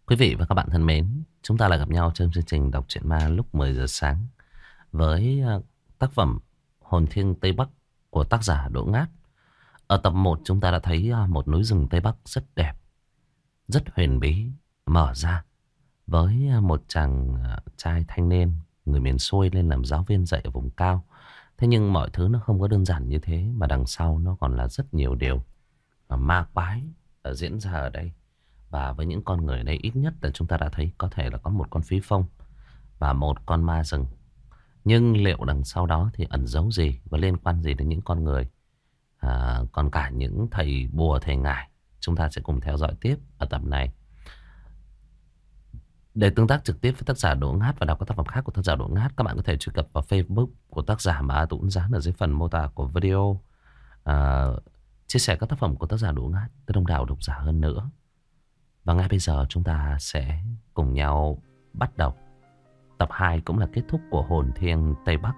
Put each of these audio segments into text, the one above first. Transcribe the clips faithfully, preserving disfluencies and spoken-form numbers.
Quý vị và các bạn thân mến, chúng ta lại gặp nhau trong chương trình đọc truyện ma lúc mười giờ sáng với ờ, tác phẩm Hồn Thiêng Tây Bắc của tác giả Đỗ Ngát. Ở tập một chúng ta đã thấy ờ, một núi rừng Tây Bắc rất đẹp, rất huyền bí mở ra với ờ, một chàng ờ, trai thanh niên người miền xuôi lên làm giáo viên dạy ở vùng cao. Thế nhưng mọi thứ nó không có đơn giản như thế, mà đằng sau nó còn là rất nhiều điều ờ, ma quái ở diễn ra ở đây. Và với những con người ở đây ít nhất là chúng ta đã thấy có thể là có một con phí phong và một con ma rừng. Nhưng liệu đằng sau đó thì ẩn giấu gì và liên quan gì đến những con người, à, còn cả những thầy bùa thầy ngải. Chúng ta sẽ cùng theo dõi tiếp ở tập này. Để tương tác trực tiếp với tác giả Đỗ Ngát và đọc các tác phẩm khác của tác giả Đỗ Ngát, các bạn có thể truy cập vào Facebook của tác giả mà A Tũng dán ở dưới phần mô tả của video. à, Chia sẻ các tác phẩm của tác giả Đỗ Ngát tới đông đảo độc giả hơn nữa. Và ngay bây giờ chúng ta sẽ cùng nhau bắt đầu tập hai, cũng là kết thúc của Hồn Thiêng Tây Bắc.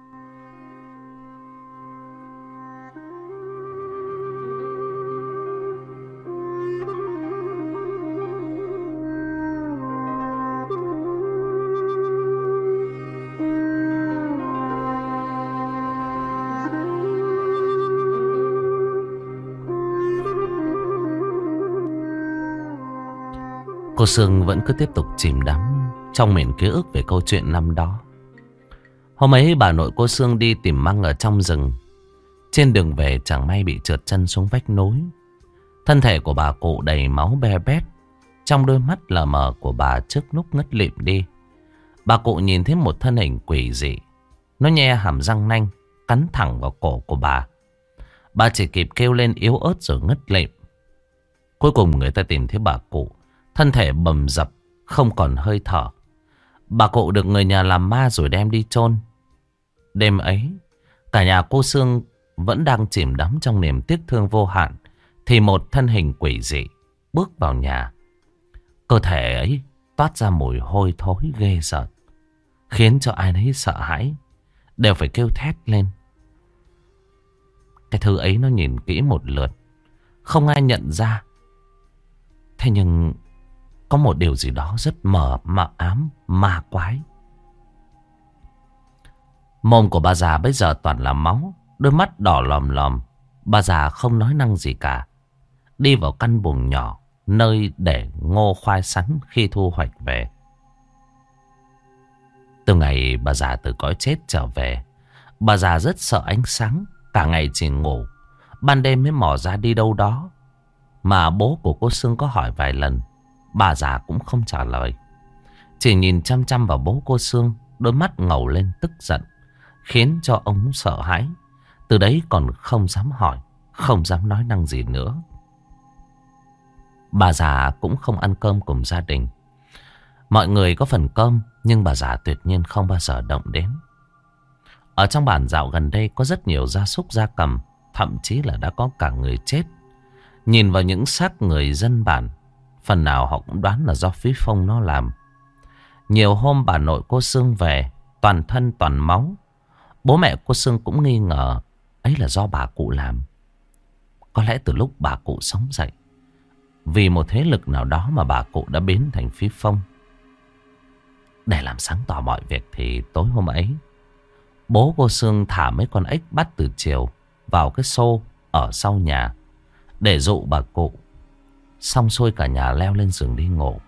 Cô Sương vẫn cứ tiếp tục chìm đắm trong miền ký ức về câu chuyện năm đó. Hôm ấy bà nội cô Sương đi tìm măng ở trong rừng. Trên đường về chẳng may bị trượt chân xuống vách núi. Thân thể của bà cụ đầy máu be bét. Trong đôi mắt lờ mờ của bà trước lúc ngất lịm đi, bà cụ nhìn thấy một thân hình quỷ dị. Nó nhe hàm răng nanh cắn thẳng vào cổ của bà. Bà chỉ kịp kêu lên yếu ớt rồi ngất lịm. Cuối cùng người ta tìm thấy bà cụ, thân thể bầm dập, không còn hơi thở. Bà cụ được người nhà làm ma rồi đem đi chôn. Đêm ấy, cả nhà cô Sương vẫn đang chìm đắm trong niềm tiếc thương vô hạn, thì một thân hình quỷ dị bước vào nhà. Cơ thể ấy toát ra mùi hôi thối ghê rợn, khiến cho ai nấy sợ hãi, đều phải kêu thét lên. Cái thứ ấy nó nhìn kỹ một lượt, không ai nhận ra. Thế nhưng có một điều gì đó rất mờ mà ám, ma quái. Mồm của bà già bây giờ toàn là máu, đôi mắt đỏ lòm lòm. Bà già không nói năng gì cả, đi vào căn buồng nhỏ nơi để ngô khoai sắn khi thu hoạch về. Từ ngày bà già từ cõi chết trở về, bà già rất sợ ánh sáng, cả ngày chỉ ngủ, ban đêm mới mò ra đi đâu đó. Mà bố của cô Sương có hỏi vài lần, bà già cũng không trả lời, chỉ nhìn chăm chăm vào bố cô Sương, đôi mắt ngầu lên tức giận, khiến cho ông sợ hãi. Từ đấy còn không dám hỏi, không dám nói năng gì nữa. Bà già cũng không ăn cơm cùng gia đình. Mọi người có phần cơm, nhưng bà già tuyệt nhiên không bao giờ động đến. Ở trong bản dạo gần đây có rất nhiều gia súc gia cầm, thậm chí là đã có cả người chết. Nhìn vào những xác người dân bản, phần nào họ cũng đoán là do phí phong nó làm. Nhiều hôm bà nội cô Sương về, toàn thân toàn máu. Bố mẹ cô Sương cũng nghi ngờ ấy là do bà cụ làm. Có lẽ từ lúc bà cụ sống dậy, vì một thế lực nào đó mà bà cụ đã biến thành phí phong. Để làm sáng tỏ mọi việc thì tối hôm ấy, bố cô Sương thả mấy con ếch bắt từ chiều vào cái xô ở sau nhà để dụ bà cụ. Xong xuôi cả nhà leo lên giường đi ngủ.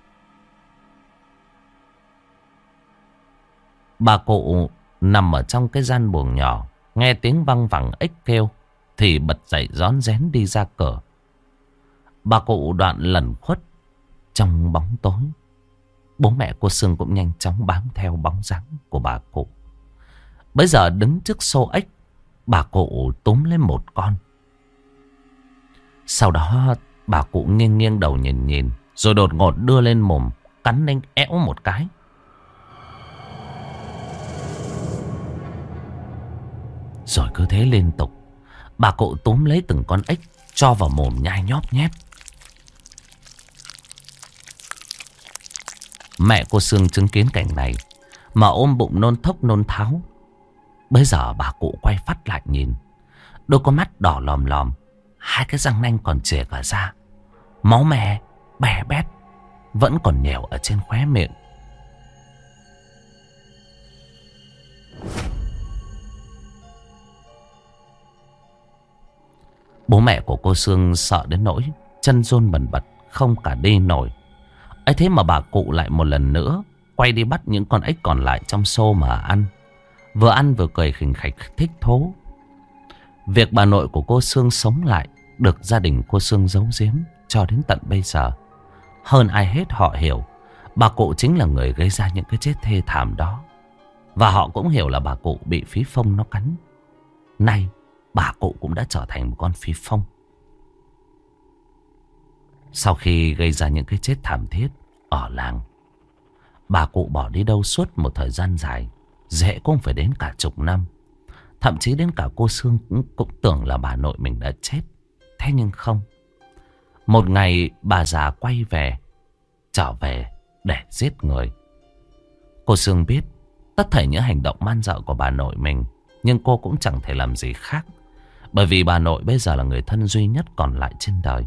Bà cụ nằm ở trong cái gian buồng nhỏ, nghe tiếng văng vẳng ếch kêu thì bật dậy rón rén đi ra cửa. Bà cụ đoạn lẩn khuất trong bóng tối. Bố mẹ cô Sương cũng nhanh chóng bám theo bóng dáng của bà cụ. Bây giờ đứng trước xô ếch, bà cụ túm lên một con. Sau đó bà cụ nghiêng nghiêng đầu nhìn nhìn, rồi đột ngột đưa lên mồm, cắn lên éo một cái. Rồi cứ thế liên tục, bà cụ túm lấy từng con ếch, cho vào mồm nhai nhóp nhép. Mẹ cô Sương chứng kiến cảnh này mà ôm bụng nôn thốc nôn tháo. Bây giờ bà cụ quay phát lại nhìn, đôi con mắt đỏ lòm lòm, hai cái răng nanh còn chìa cả ra, máu me bè bét. vẫn còn nhèo ở trên khóe miệng. Bố mẹ của cô Sương sợ đến nỗi chân run bần bật, không cả đi nổi. ấy thế mà bà cụ lại một lần nữa quay đi bắt những con ếch còn lại trong xô mà ăn. Vừa ăn vừa cười khỉnh khạch thích thú. Việc bà nội của cô Sương sống lại được gia đình cô Sương giấu giếm cho đến tận bây giờ. Hơn ai hết họ hiểu bà cụ chính là người gây ra những cái chết thê thảm đó. Và họ cũng hiểu là bà cụ bị phí phong nó cắn. Nay bà cụ cũng đã trở thành một con phí phong. Sau khi gây ra những cái chết thảm thiết ở làng, bà cụ bỏ đi đâu suốt một thời gian dài, dễ cũng phải đến cả chục năm. Thậm chí đến cả cô Sương cũng, cũng tưởng là bà nội mình đã chết. Thế nhưng không. Một ngày bà già quay về, trở về để giết người. Cô Sương biết tất thảy những hành động man dợ của bà nội mình, nhưng cô cũng chẳng thể làm gì khác, bởi vì bà nội bây giờ là người thân duy nhất còn lại trên đời.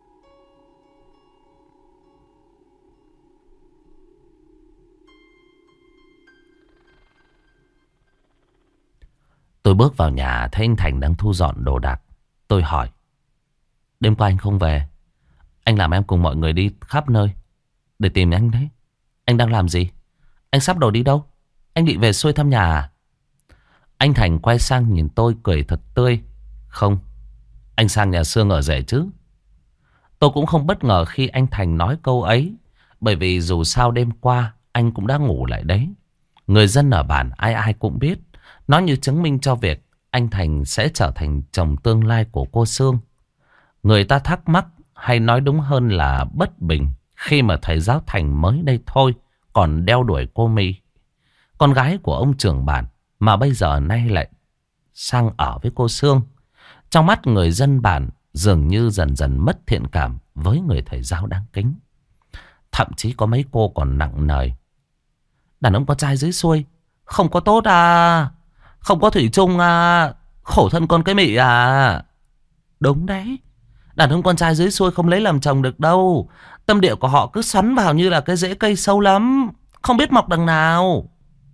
Tôi bước vào nhà thấy anh Thành đang thu dọn đồ đạc. Tôi hỏi: đêm qua anh không về? Anh làm em cùng mọi người đi khắp nơi để tìm anh đấy. Anh đang làm gì? Anh sắp đồ đi đâu? Anh định về xuôi thăm nhà à? Anh Thành quay sang nhìn tôi cười thật tươi. Không, anh sang nhà Sương ở rể chứ. Tôi cũng không bất ngờ khi anh Thành nói câu ấy, bởi vì dù sao đêm qua anh cũng đã ngủ lại đấy. Người dân ở bản ai ai cũng biết. Nó như chứng minh cho việc anh Thành sẽ trở thành chồng tương lai của cô Sương. Người ta thắc mắc, hay nói đúng hơn là bất bình, khi mà thầy giáo Thành mới đây thôi còn đeo đuổi cô My, con gái của ông trưởng bản, mà bây giờ nay lại sang ở với cô Sương. Trong mắt người dân bản dường như dần dần mất thiện cảm với người thầy giáo đáng kính. Thậm chí có mấy cô còn nặng nề: đàn ông con trai dưới xuôi không có tốt à? Không có thủy chung à? Khổ thân con cái mị à? Đúng đấy, đàn ông con trai dưới xuôi không lấy làm chồng được đâu. Tâm địa của họ cứ xoắn vào như là cái rễ cây sâu lắm, không biết mọc đằng nào.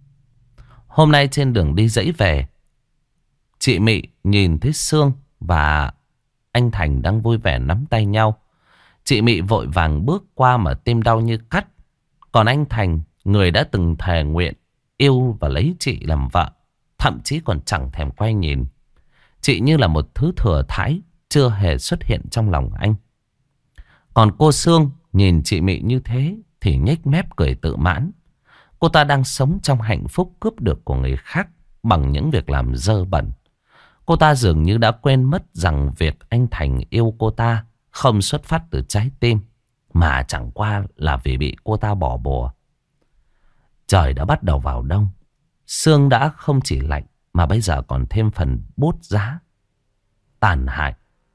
Hôm nay trên đường đi dãy về, chị Mị nhìn thấy Sương và anh Thành đang vui vẻ nắm tay nhau. Chị Mị vội vàng bước qua mà tim đau như cắt. Còn anh Thành, người đã từng thề nguyện yêu và lấy chị làm vợ, thậm chí còn chẳng thèm quay nhìn. Chị như là một thứ thừa thãi chưa hề xuất hiện trong lòng anh. Còn cô Sương nhìn chị Mị như thế thì nhếch mép cười tự mãn. Cô ta đang sống trong hạnh phúc cướp được của người khác bằng những việc làm dơ bẩn. Cô ta dường như đã quên mất rằng việc anh Thành yêu cô ta không xuất phát từ trái tim, mà chẳng qua là vì bị cô ta bỏ bùa. Trời đã bắt đầu vào đông. Sương đã không chỉ lạnh mà bây giờ còn thêm phần bút giá, tàn hại.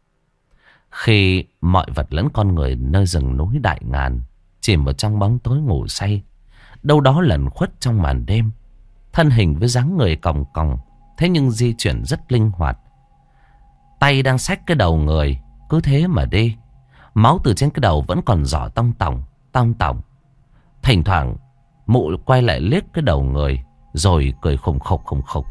Khi mọi vật lẫn con người nơi rừng núi Đại Ngàn chìm vào trong bóng tối ngủ say, đâu đó lẩn khuất trong màn đêm, thân hình với dáng người còng còng, thế nhưng di chuyển rất linh hoạt. Tay đang xách cái đầu người, cứ thế mà đi. Máu từ trên cái đầu vẫn còn giỏ tong tỏng, tong tỏng. Thỉnh thoảng mụ quay lại liếc cái đầu người, rồi cười khùng khục khùng khục.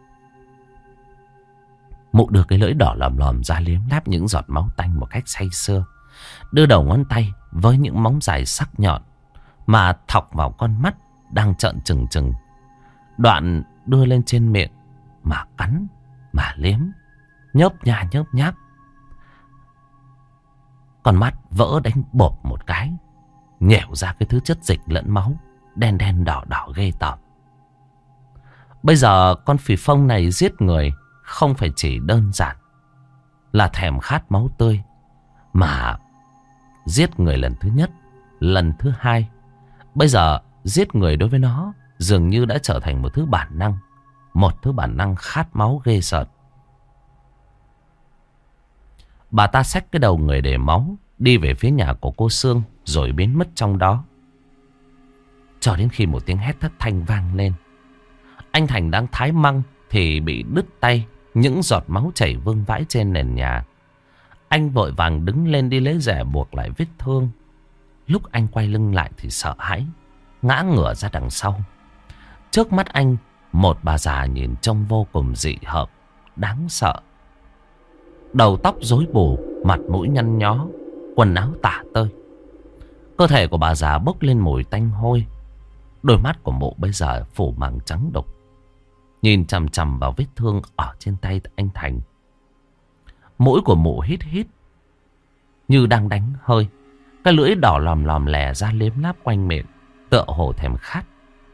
Mụ đưa cái lưỡi đỏ lòm lòm ra liếm láp những giọt máu tanh một cách say sưa, đưa đầu ngón tay với những móng dài sắc nhọn mà thọc vào con mắt đang trợn trừng trừng. Đoạn đưa lên trên miệng mà cắn, mà liếm, nhớp nha nhớp nháp. Con mắt vỡ đánh bột một cái, nhẻo ra cái thứ chất dịch lẫn máu đen đen đỏ đỏ ghê tởm. Bây giờ con phì phông này giết người không phải chỉ đơn giản là thèm khát máu tươi, mà giết người lần thứ nhất, lần thứ hai. Bây giờ giết người đối với nó dường như đã trở thành một thứ bản năng, một thứ bản năng khát máu ghê sợ. Bà ta xách cái đầu người để máu đi về phía nhà của cô Sương, rồi biến mất trong đó. Cho đến khi một tiếng hét thất thanh vang lên. Anh Thành đang thái măng thì bị đứt tay, những giọt máu chảy vương vãi trên nền nhà. Anh vội vàng đứng lên đi lấy rẻ buộc lại vết thương. Lúc anh quay lưng lại thì sợ hãi, ngã ngửa ra đằng sau. Trước mắt anh, một bà già nhìn trông vô cùng dị hợm, đáng sợ. Đầu tóc rối bù, mặt mũi nhăn nhó, quần áo tả tơi. Cơ thể của bà già bốc lên mùi tanh hôi. Đôi mắt của mụ bây giờ phủ màng trắng đục, nhìn chằm chằm vào vết thương ở trên tay anh Thành. Mũi của mụ hít hít như đang đánh hơi. Cái lưỡi đỏ lòm lòm lè ra liếm láp quanh miệng, tựa hồ thèm khát.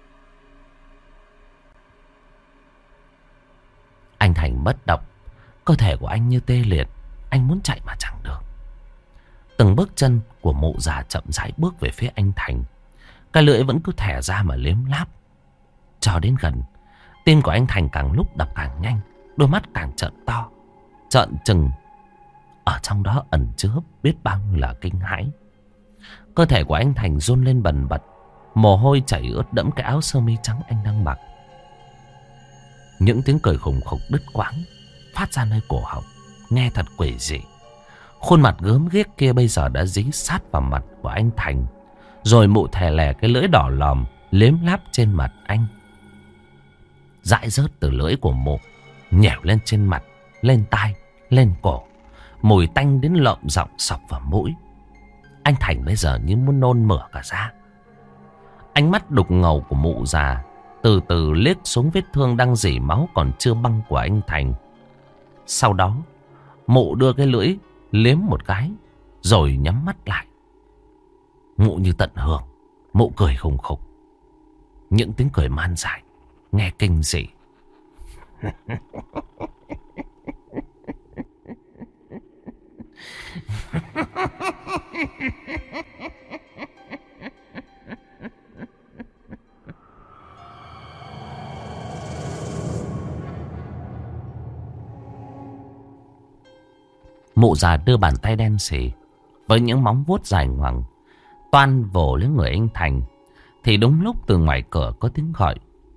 Anh Thành bất động. Cơ thể của anh như tê liệt. Anh muốn chạy mà chẳng được. Từng bước chân của mụ già chậm rãi bước về phía anh Thành. Cái lưỡi vẫn cứ thẻ ra mà liếm láp. Cho đến gần, tim của anh Thành càng lúc đập càng nhanh, đôi mắt càng trợn to, trợn trừng. Ở trong đó ẩn chứa biết bao nhiêu là kinh hãi. Cơ thể của anh Thành run lên bần bật, mồ hôi chảy ướt đẫm cái áo sơ mi trắng anh đang mặc. Những tiếng cười khủng khục đứt quãng phát ra nơi cổ họng, nghe thật quỷ dị. Khuôn mặt gớm ghiếc kia bây giờ đã dính sát vào mặt của anh Thành, rồi mụ thè lè cái lưỡi đỏ lòm liếm láp trên mặt anh. Dãi rớt từ lưỡi của mụ nhẻo lên trên mặt, lên tai, lên cổ. Mùi tanh đến lợm giọng sọc vào mũi. Anh Thành bây giờ như muốn nôn mửa cả ra. Ánh mắt đục ngầu của mụ già từ từ liếc xuống vết thương đang rỉ máu còn chưa băng của anh Thành. Sau đó mụ đưa cái lưỡi liếm một cái, rồi nhắm mắt lại. Mụ như tận hưởng. Mụ cười khùng khục, những tiếng cười man dại, nghe kinh dị. Mụ già đưa bàn tay đen xì với những móng vuốt dài ngoằng toan vồ lên người anh Thành. Thì đúng lúc từ ngoài cửa có tiếng gọi.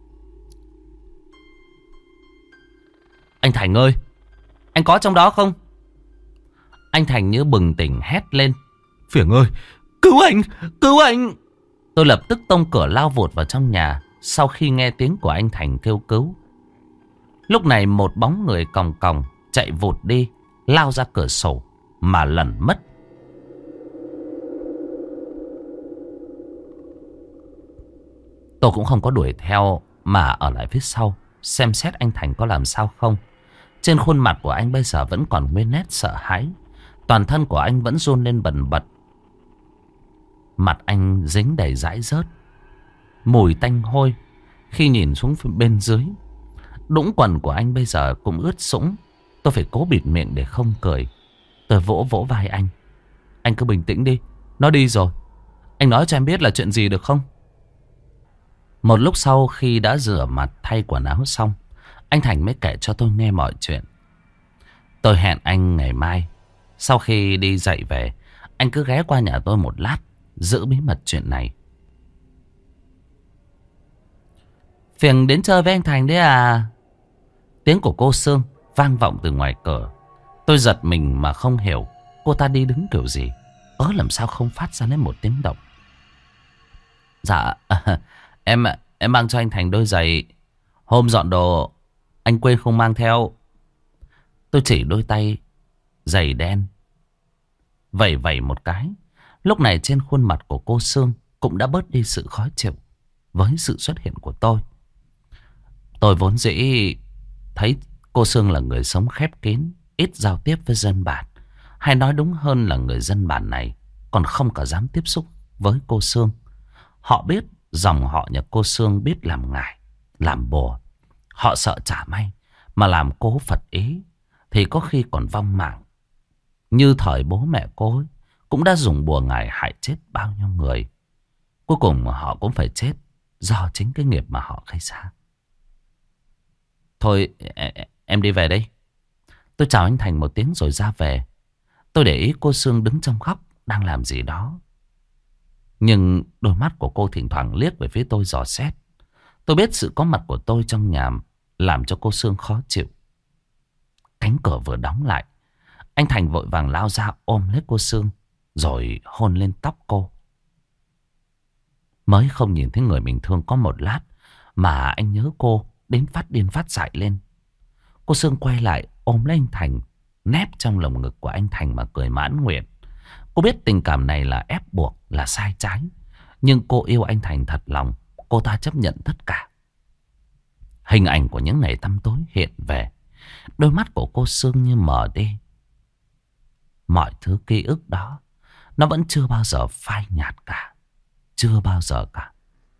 Anh Thành ơi, anh có trong đó không? Anh Thành như bừng tỉnh hét lên. Phiểng ơi, cứu anh, cứu anh. Tôi lập tức tông cửa lao vụt vào trong nhà sau khi nghe tiếng của anh Thành kêu cứu. Lúc này một bóng người còng còng chạy vụt đi, lao ra cửa sổ mà lẩn mất. Tôi cũng không có đuổi theo mà ở lại phía sau xem xét anh Thành có làm sao không. Trên khuôn mặt của anh bây giờ vẫn còn nguyên nét sợ hãi. Toàn thân của anh vẫn run lên bần bật. Mặt anh dính đầy dãi rớt, mùi tanh hôi. Khi nhìn xuống bên dưới, đũng quần của anh bây giờ cũng ướt sũng. Tôi phải cố bịt miệng để không cười. Tôi vỗ vỗ vai anh. Anh cứ bình tĩnh đi, nó đi rồi. Anh nói cho em biết là chuyện gì được không? Một lúc sau khi đã rửa mặt thay quần áo xong, anh Thành mới kể cho tôi nghe mọi chuyện. Tôi hẹn anh ngày mai sau khi đi dạy về, anh cứ ghé qua nhà tôi một lát, giữ bí mật chuyện này. Phiền đến chơi với anh Thành đấy à? Tiếng của cô Sương vang vọng từ ngoài cửa. Tôi giật mình mà không hiểu cô ta đi đứng kiểu gì. Ớ làm sao không phát ra lên một tiếng động. Dạ Em em mang cho anh Thành đôi giày. Hôm dọn đồ anh quên không mang theo. Tôi chỉ đôi tay giày đen, vẩy vẩy một cái. Lúc này trên khuôn mặt của cô Sương cũng đã bớt đi sự khó chịu với sự xuất hiện của tôi. Tôi vốn dĩ thấy cô Sương là người sống khép kín, ít giao tiếp với dân bản. Hay nói đúng hơn là người dân bản này còn không cả dám tiếp xúc với cô Sương. Họ biết dòng họ nhà cô Sương biết làm ngải, làm bùa. Họ sợ chả may mà làm cố Phật ý thì có khi còn vong mạng. Như thời bố mẹ cô ấy, cũng đã dùng bùa ngải hại chết bao nhiêu người. Cuối cùng họ cũng phải chết do chính cái nghiệp mà họ gây ra. Thôi em đi về đây. Tôi chào anh Thành một tiếng rồi ra về. Tôi để ý cô Sương đứng trong góc đang làm gì đó. Nhưng đôi mắt của cô thỉnh thoảng liếc về phía tôi dò xét. Tôi biết sự có mặt của tôi trong nhà làm cho cô Sương khó chịu. Cánh cửa vừa đóng lại, anh Thành vội vàng lao ra ôm lấy cô Sương rồi hôn lên tóc cô. Mới không nhìn thấy người mình thương có một lát mà anh nhớ cô đến phát điên phát dại lên. Cô Sương quay lại ôm lấy anh Thành, nép trong lồng ngực của anh Thành mà cười mãn nguyện. Cô biết tình cảm này là ép buộc, là sai trái. Nhưng cô yêu anh Thành thật lòng. Cô ta chấp nhận tất cả. Hình ảnh của những ngày tăm tối hiện về. Đôi mắt của cô Sương như mờ đi. Mọi thứ ký ức đó nó vẫn chưa bao giờ phai nhạt cả. Chưa bao giờ cả.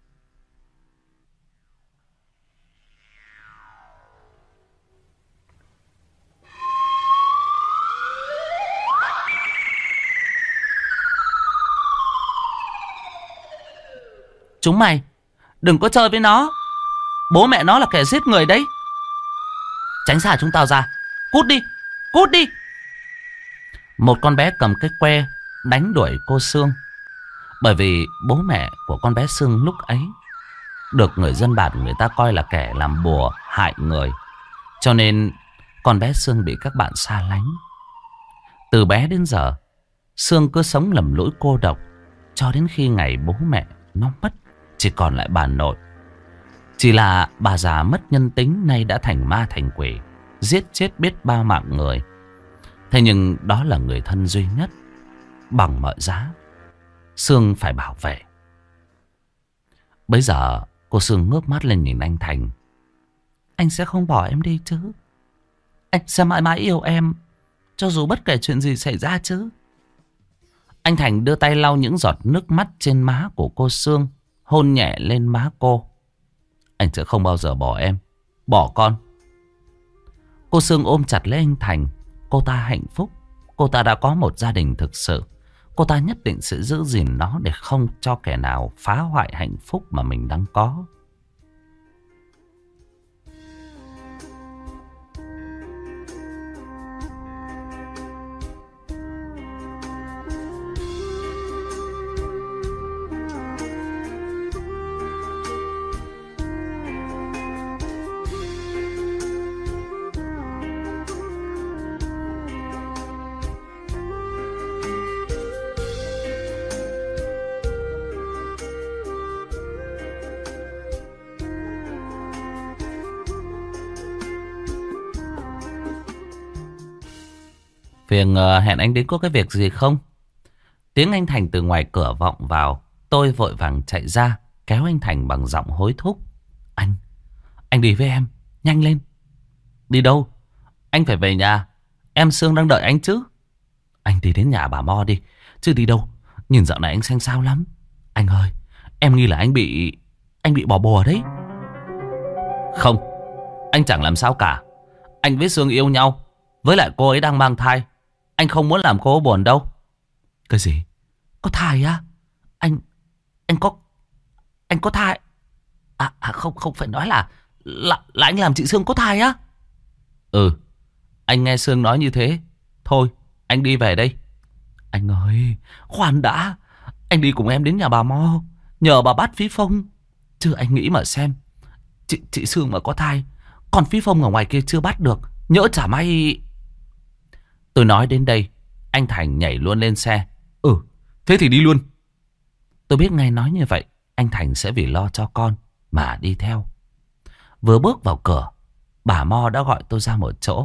Chúng mày đừng có chơi với nó. Bố mẹ nó là kẻ giết người đấy. Tránh xa chúng tao ra. Cút đi. Cút đi. Một con bé cầm cái que đánh đuổi cô Sương. Bởi vì bố mẹ của con bé Sương lúc ấy được người dân bản người ta coi là kẻ làm bùa hại người. Cho nên con bé Sương bị các bạn xa lánh. Từ bé đến giờ Sương cứ sống lầm lũi cô độc. Cho đến khi ngày bố mẹ nó mất, chỉ còn lại bà nội. Chỉ là bà già mất nhân tính, nay đã thành ma thành quỷ, giết chết biết bao mạng người. Thế nhưng đó là người thân duy nhất. Bằng mọi giá Sương phải bảo vệ. Bây giờ cô Sương ngước mắt lên nhìn anh Thành. Anh sẽ không bỏ em đi chứ? Anh sẽ mãi mãi yêu em, cho dù bất kể chuyện gì xảy ra chứ? Anh Thành đưa tay lau những giọt nước mắt trên má của cô Sương, hôn nhẹ lên má cô. Anh sẽ không bao giờ bỏ em, bỏ con. Cô Sương ôm chặt lấy anh Thành. Cô ta hạnh phúc. Cô ta đã có một gia đình thực sự. Cô ta nhất định sẽ giữ gìn nó để không cho kẻ nào phá hoại hạnh phúc mà mình đang có. Phiền uh, hẹn anh đến có cái việc gì không? Tiếng anh Thành từ ngoài cửa vọng vào. Tôi vội vàng chạy ra, kéo anh Thành bằng giọng hối thúc. Anh, anh đi với em, nhanh lên. Đi đâu? Anh phải về nhà. Em Sương đang đợi anh chứ. Anh đi đến nhà bà Mo đi, chứ đi đâu. Nhìn dạo này anh xanh xao lắm. Anh ơi, em nghi là anh bị Anh bị bỏ bùa đấy. Không, anh chẳng làm sao cả. Anh với Sương yêu nhau. Với lại cô ấy đang mang thai. Anh không muốn làm cô buồn đâu. Cái gì? Có thai á? Anh Anh có Anh có thai à, à không không phải nói là, là Là anh làm chị Sương có thai á? Ừ, anh nghe Sương nói như thế. Thôi anh đi về đây. Anh ơi, khoan đã. Anh đi cùng em đến nhà bà Mo, nhờ bà bắt Phí Phong. Chứ anh nghĩ mà xem, Chị, chị Sương mà có thai, còn Phí Phong ở ngoài kia chưa bắt được, nhỡ chả may. Tôi nói đến đây, anh Thành nhảy luôn lên xe. Ừ, thế thì đi luôn. Tôi biết ngay nói như vậy anh Thành sẽ vì lo cho con mà đi theo. Vừa bước vào cửa, bà Mo đã gọi tôi ra một chỗ.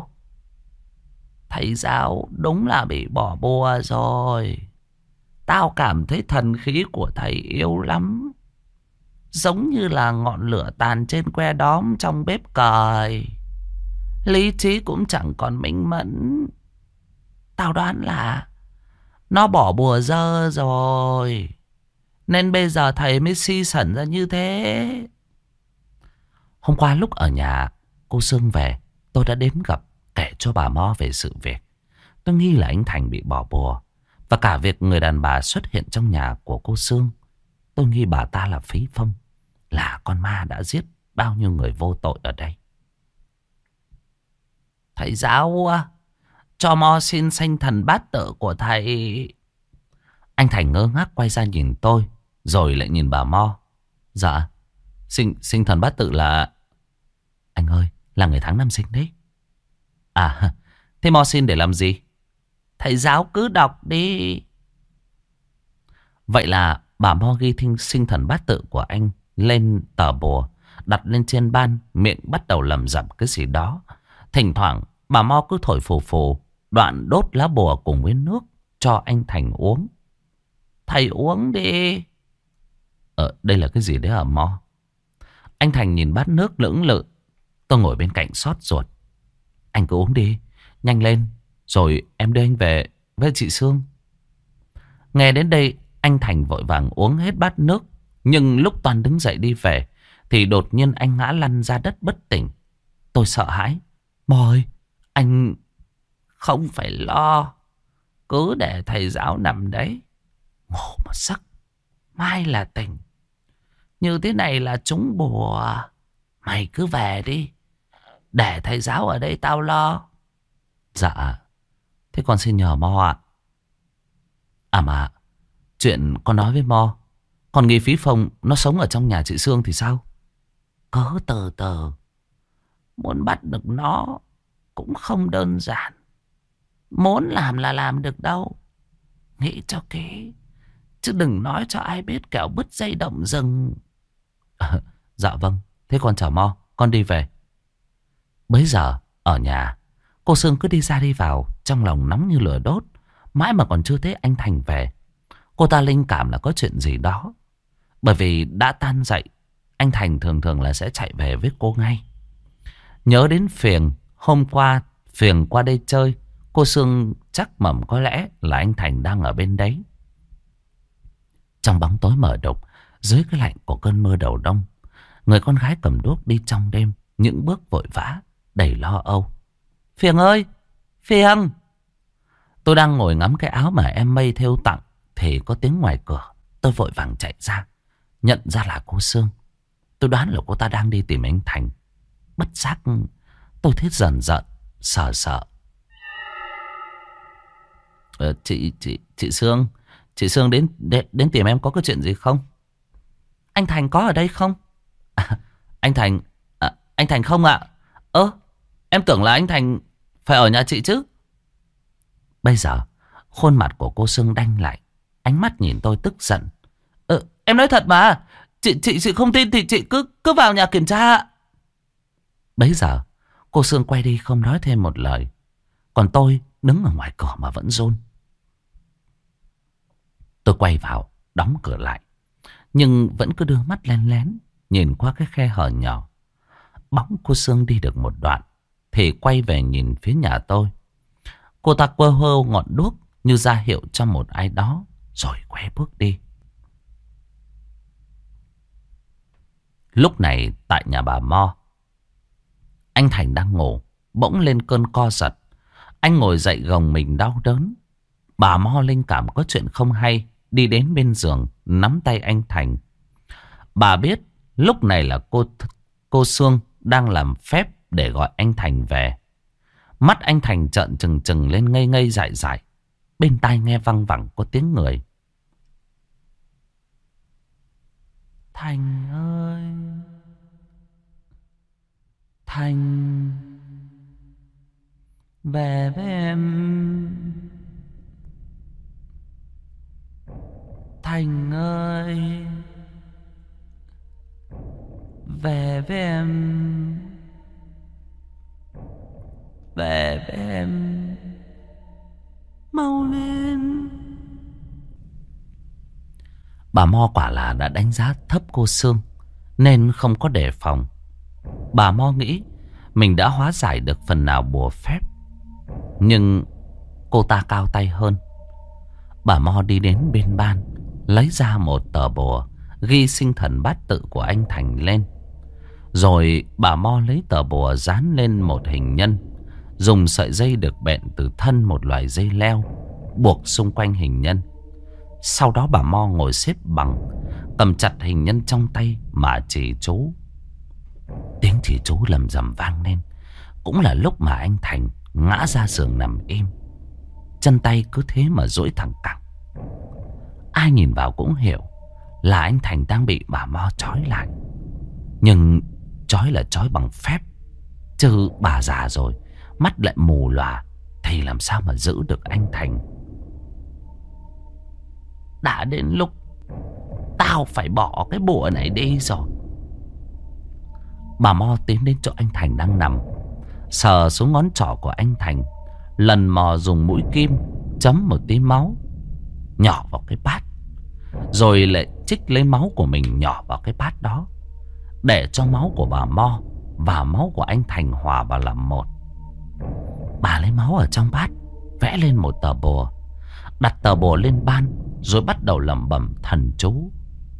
Thầy giáo đúng là bị bỏ bùa rồi. Tao cảm thấy thần khí của thầy yếu lắm, giống như là ngọn lửa tàn trên que đóm trong bếp cời. Lý trí cũng chẳng còn minh mẫn. Tao đoán là nó bỏ bùa dơ rồi, nên bây giờ thầy mới si sẩn ra như thế. Hôm qua lúc ở nhà cô Sương về, tôi đã đến gặp, kể cho bà Mo về sự việc. Tôi nghi là anh Thành bị bỏ bùa, và cả việc người đàn bà xuất hiện trong nhà của cô Sương. Tôi nghi bà ta là Phí Phong, là con ma đã giết bao nhiêu người vô tội ở đây. Thầy giáo à, cho Mo xin sanh thần bát tự của thầy. Anh Thành ngơ ngác quay ra nhìn tôi, rồi lại nhìn bà Mo. Dạ, sinh, sinh thần bát tự là... Anh ơi, là người tháng năm sinh đấy. À, thế Mo xin để làm gì? Thầy giáo cứ đọc đi. Vậy là bà Mo ghi thinh sinh thần bát tự của anh lên tờ bùa, đặt lên trên ban, miệng bắt đầu lẩm rẩm cái gì đó. Thỉnh thoảng bà Mo cứ thổi phù phù, đoạn đốt lá bùa cùng với nước cho anh Thành uống. Thầy uống đi. Ờ, đây là cái gì đấy hả Mo? Anh Thành nhìn bát nước lưỡng lự. Tôi ngồi bên cạnh xót ruột. Anh cứ uống đi, nhanh lên, rồi em đưa anh về với chị Sương. Nghe đến đây, anh Thành vội vàng uống hết bát nước. Nhưng lúc Toàn đứng dậy đi về, thì đột nhiên anh ngã lăn ra đất bất tỉnh. Tôi sợ hãi. Mo ơi, anh... Không phải lo, cứ để thầy giáo nằm đấy, ngủ một giấc, mai là tỉnh. Như thế này là trúng bùa. Mày cứ về đi, để thầy giáo ở đây tao lo. Dạ, thế con xin nhờ Mo ạ. À mà, chuyện con nói với Mo, con nghĩ Phí Phong nó sống ở trong nhà chị Sương thì sao? Cứ từ từ, muốn bắt được nó cũng không đơn giản. Muốn làm là làm được đâu. Nghĩ cho kỹ, chứ đừng nói cho ai biết kẻo bứt dây động rừng. À, dạ vâng, thế con chào Mo, con đi về. Bấy giờ ở nhà, cô Sương cứ đi ra đi vào, trong lòng nóng như lửa đốt. Mãi mà còn chưa thấy anh Thành về. Cô ta linh cảm là có chuyện gì đó. Bởi vì đã tan dậy, anh Thành thường thường là sẽ chạy về với cô ngay. Nhớ đến Phiền, hôm qua Phiền qua đây chơi, cô Sương chắc mẩm có lẽ là anh Thành đang ở bên đấy. Trong bóng tối mờ đục, dưới cái lạnh của cơn mưa đầu đông, người con gái cầm đuốc đi trong đêm, những bước vội vã, đầy lo âu. Phiền ơi! Phiền! Tôi đang ngồi ngắm cái áo mà em Mây thêu tặng, thì có tiếng ngoài cửa. Tôi vội vàng chạy ra, nhận ra là cô Sương. Tôi đoán là cô ta đang đi tìm anh Thành. Bất giác tôi thấy dần dần, sợ sợ. Ờ, chị, chị, chị Sương, chị Sương đến, đến, đến tìm em có cái chuyện gì không? Anh Thành có ở đây không? À, anh Thành, à, anh Thành không ạ. Ơ, em tưởng là anh Thành phải ở nhà chị chứ. Bây giờ, khuôn mặt của cô Sương đanh lại, ánh mắt nhìn tôi tức giận. Ờ, em nói thật mà, chị, chị, chị không tin thì chị cứ, cứ vào nhà kiểm tra. Bấy giờ, cô Sương quay đi không nói thêm một lời. Còn tôi đứng ở ngoài cửa mà vẫn run. Tôi quay vào, đóng cửa lại. Nhưng vẫn cứ đưa mắt len lén, nhìn qua cái khe hở nhỏ. Bóng cô Sương đi được một đoạn, thì quay về nhìn phía nhà tôi. Cô ta quơ hơ ngọn đuốc như ra hiệu cho một ai đó, rồi quay bước đi. Lúc này tại nhà bà Mo, anh Thành đang ngủ, bỗng lên cơn co giật. Anh ngồi dậy gồng mình đau đớn. Bà Mo linh cảm có chuyện không hay, đi đến bên giường, nắm tay anh Thành. Bà biết lúc này là cô cô Sương đang làm phép để gọi anh Thành về. Mắt anh Thành trợn trừng trừng lên ngây ngây dại dại. Bên tai nghe văng vẳng có tiếng người. Thành ơi! Thành! Về với em! Thành ơi! Về với em! Về với em! Mau lên! Bà Mo quả là đã đánh giá thấp cô Sương, nên không có đề phòng. Bà Mo nghĩ mình đã hóa giải được phần nào bùa phép. Nhưng cô ta cao tay hơn. Bà Mo đi đến bên ban, lấy ra một tờ bùa ghi sinh thần bát tự của anh Thành lên. Rồi bà Mo lấy tờ bùa dán lên một hình nhân, dùng sợi dây được bện từ thân một loài dây leo, buộc xung quanh hình nhân. Sau đó bà Mo ngồi xếp bằng, cầm chặt hình nhân trong tay mà chỉ chú. Tiếng chỉ chú lầm rầm vang lên. Cũng là lúc mà anh Thành ngã ra giường nằm im, chân tay cứ thế mà duỗi thẳng cẳng. Ai nhìn vào cũng hiểu là anh Thành đang bị bà Mo trói lại. Nhưng trói là trói bằng phép, chứ bà già rồi, mắt lại mù lòa, thì làm sao mà giữ được anh Thành. Đã đến lúc Tao phải bỏ cái bùa này đi rồi. Bà Mo tiến đến chỗ anh Thành đang nằm, sờ xuống ngón trỏ của anh Thành, lần mò dùng mũi kim chấm một tí máu nhỏ vào cái bát, rồi lại trích lấy máu của mình nhỏ vào cái bát đó, để cho máu của bà Mo và máu của anh Thành hòa vào làm một. Bà lấy máu ở trong bát, vẽ lên một tờ bùa, đặt tờ bùa lên ban, rồi bắt đầu lẩm bẩm thần chú.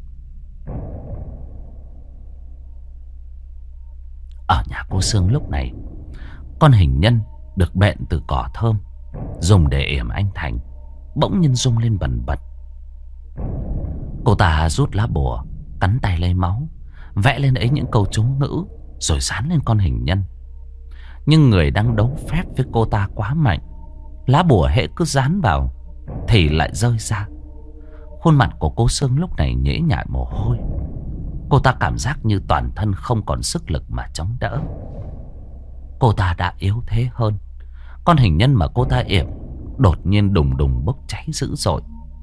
Ở nhà cô Sương lúc này, con hình nhân được bện từ cỏ thơm dùng để yểm anh Thành bỗng nhiên rung lên bần bật. Cô ta rút lá bùa, cắn tay lấy máu, vẽ lên ấy những câu chú ngữ, rồi dán lên con hình nhân. Nhưng người đang đấu phép với cô ta quá mạnh, lá bùa hễ cứ dán vào thì lại rơi ra. Khuôn mặt của cô Sương lúc này nhễ nhại mồ hôi. Cô ta cảm giác như toàn thân không còn sức lực mà chống đỡ. Cô ta đã yếu thế hơn. Con hình nhân mà cô ta yểm đột nhiên đùng đùng bốc cháy dữ dội.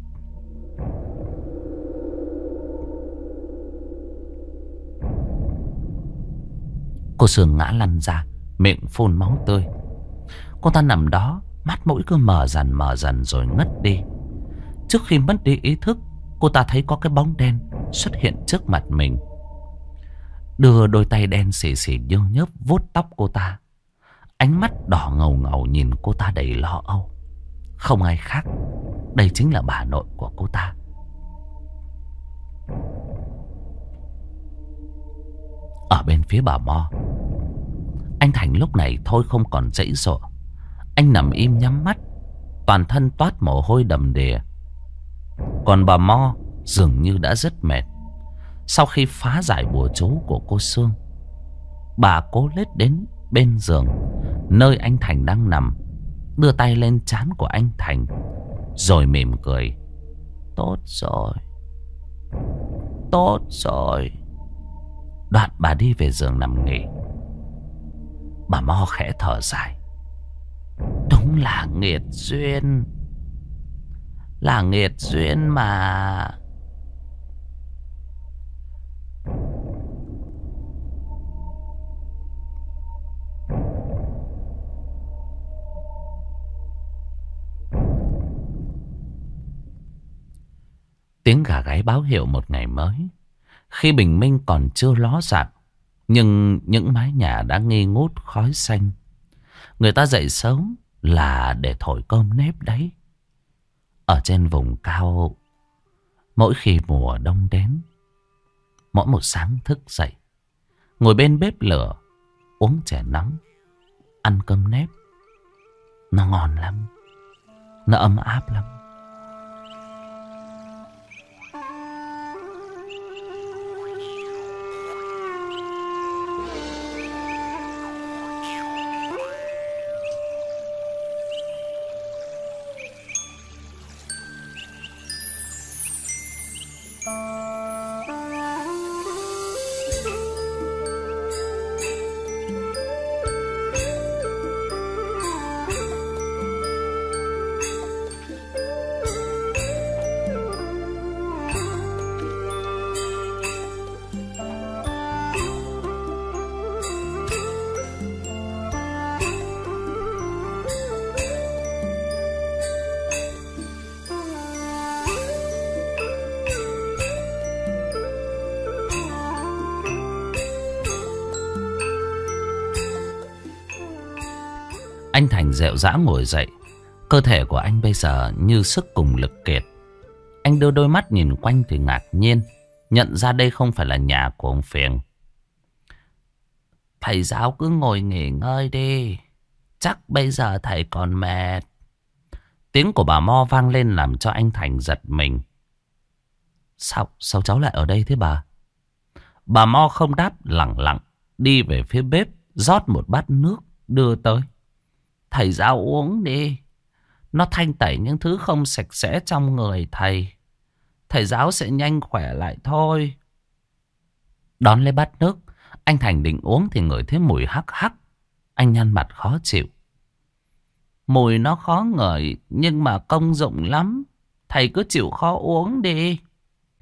Cô Sương ngã lăn ra, miệng phun máu tươi. Cô ta nằm đó, mắt mũi cứ mờ dần mờ dần rồi ngất đi. Trước khi mất đi ý thức, cô ta thấy có cái bóng đen xuất hiện trước mặt mình, đưa đôi tay đen xì xì nhơ nhớp vuốt tóc cô ta. Ánh mắt đỏ ngầu ngầu nhìn cô ta đầy lo âu. Không ai khác, đây chính là bà nội của cô ta. Ở bên phía bà Mo, anh Thành lúc này thôi không còn dãy dụa. Anh nằm im nhắm mắt, toàn thân toát mồ hôi đầm đìa. Còn bà Mo dường như đã rất mệt. Sau khi phá giải bùa chú của cô Sương, bà cố lết đến bên giường nơi anh Thành đang nằm, đưa tay lên trán của anh Thành, rồi mỉm cười. Tốt rồi, tốt rồi. Đoạn bà đi về giường nằm nghỉ. Bà Mo khẽ thở dài. Đúng là nghiệt duyên, là nghiệt duyên mà. Tiếng gà gáy báo hiệu một ngày mới. Khi bình minh còn chưa ló dạng, nhưng những mái nhà đã nghi ngút khói xanh. Người ta dậy sớm là để thổi cơm nếp đấy. Ở trên vùng cao, mỗi khi mùa đông đến, mỗi một sáng thức dậy, ngồi bên bếp lửa, uống chè nóng, ăn cơm nếp, nó ngon lắm, nó ấm áp lắm. Anh Thành rệu rã ngồi dậy. Cơ thể của anh bây giờ như sức cùng lực kiệt. Anh đưa đôi mắt nhìn quanh thì ngạc nhiên, nhận ra đây không phải là nhà của ông Phiền. Thầy giáo cứ ngồi nghỉ ngơi đi, chắc bây giờ thầy còn mệt. Tiếng của bà Mo vang lên làm cho anh Thành giật mình. Sao, sao cháu lại ở đây thế bà? Bà Mo không đáp, lẳng lặng đi về phía bếp, rót một bát nước đưa tới. Thầy giáo uống đi, nó thanh tẩy những thứ không sạch sẽ trong người thầy. Thầy giáo sẽ nhanh khỏe lại thôi. Đón lấy bát nước, anh Thành định uống thì ngửi thấy mùi hắc hắc. Anh nhăn mặt khó chịu. Mùi nó khó ngửi nhưng mà công dụng lắm. Thầy cứ chịu khó uống đi.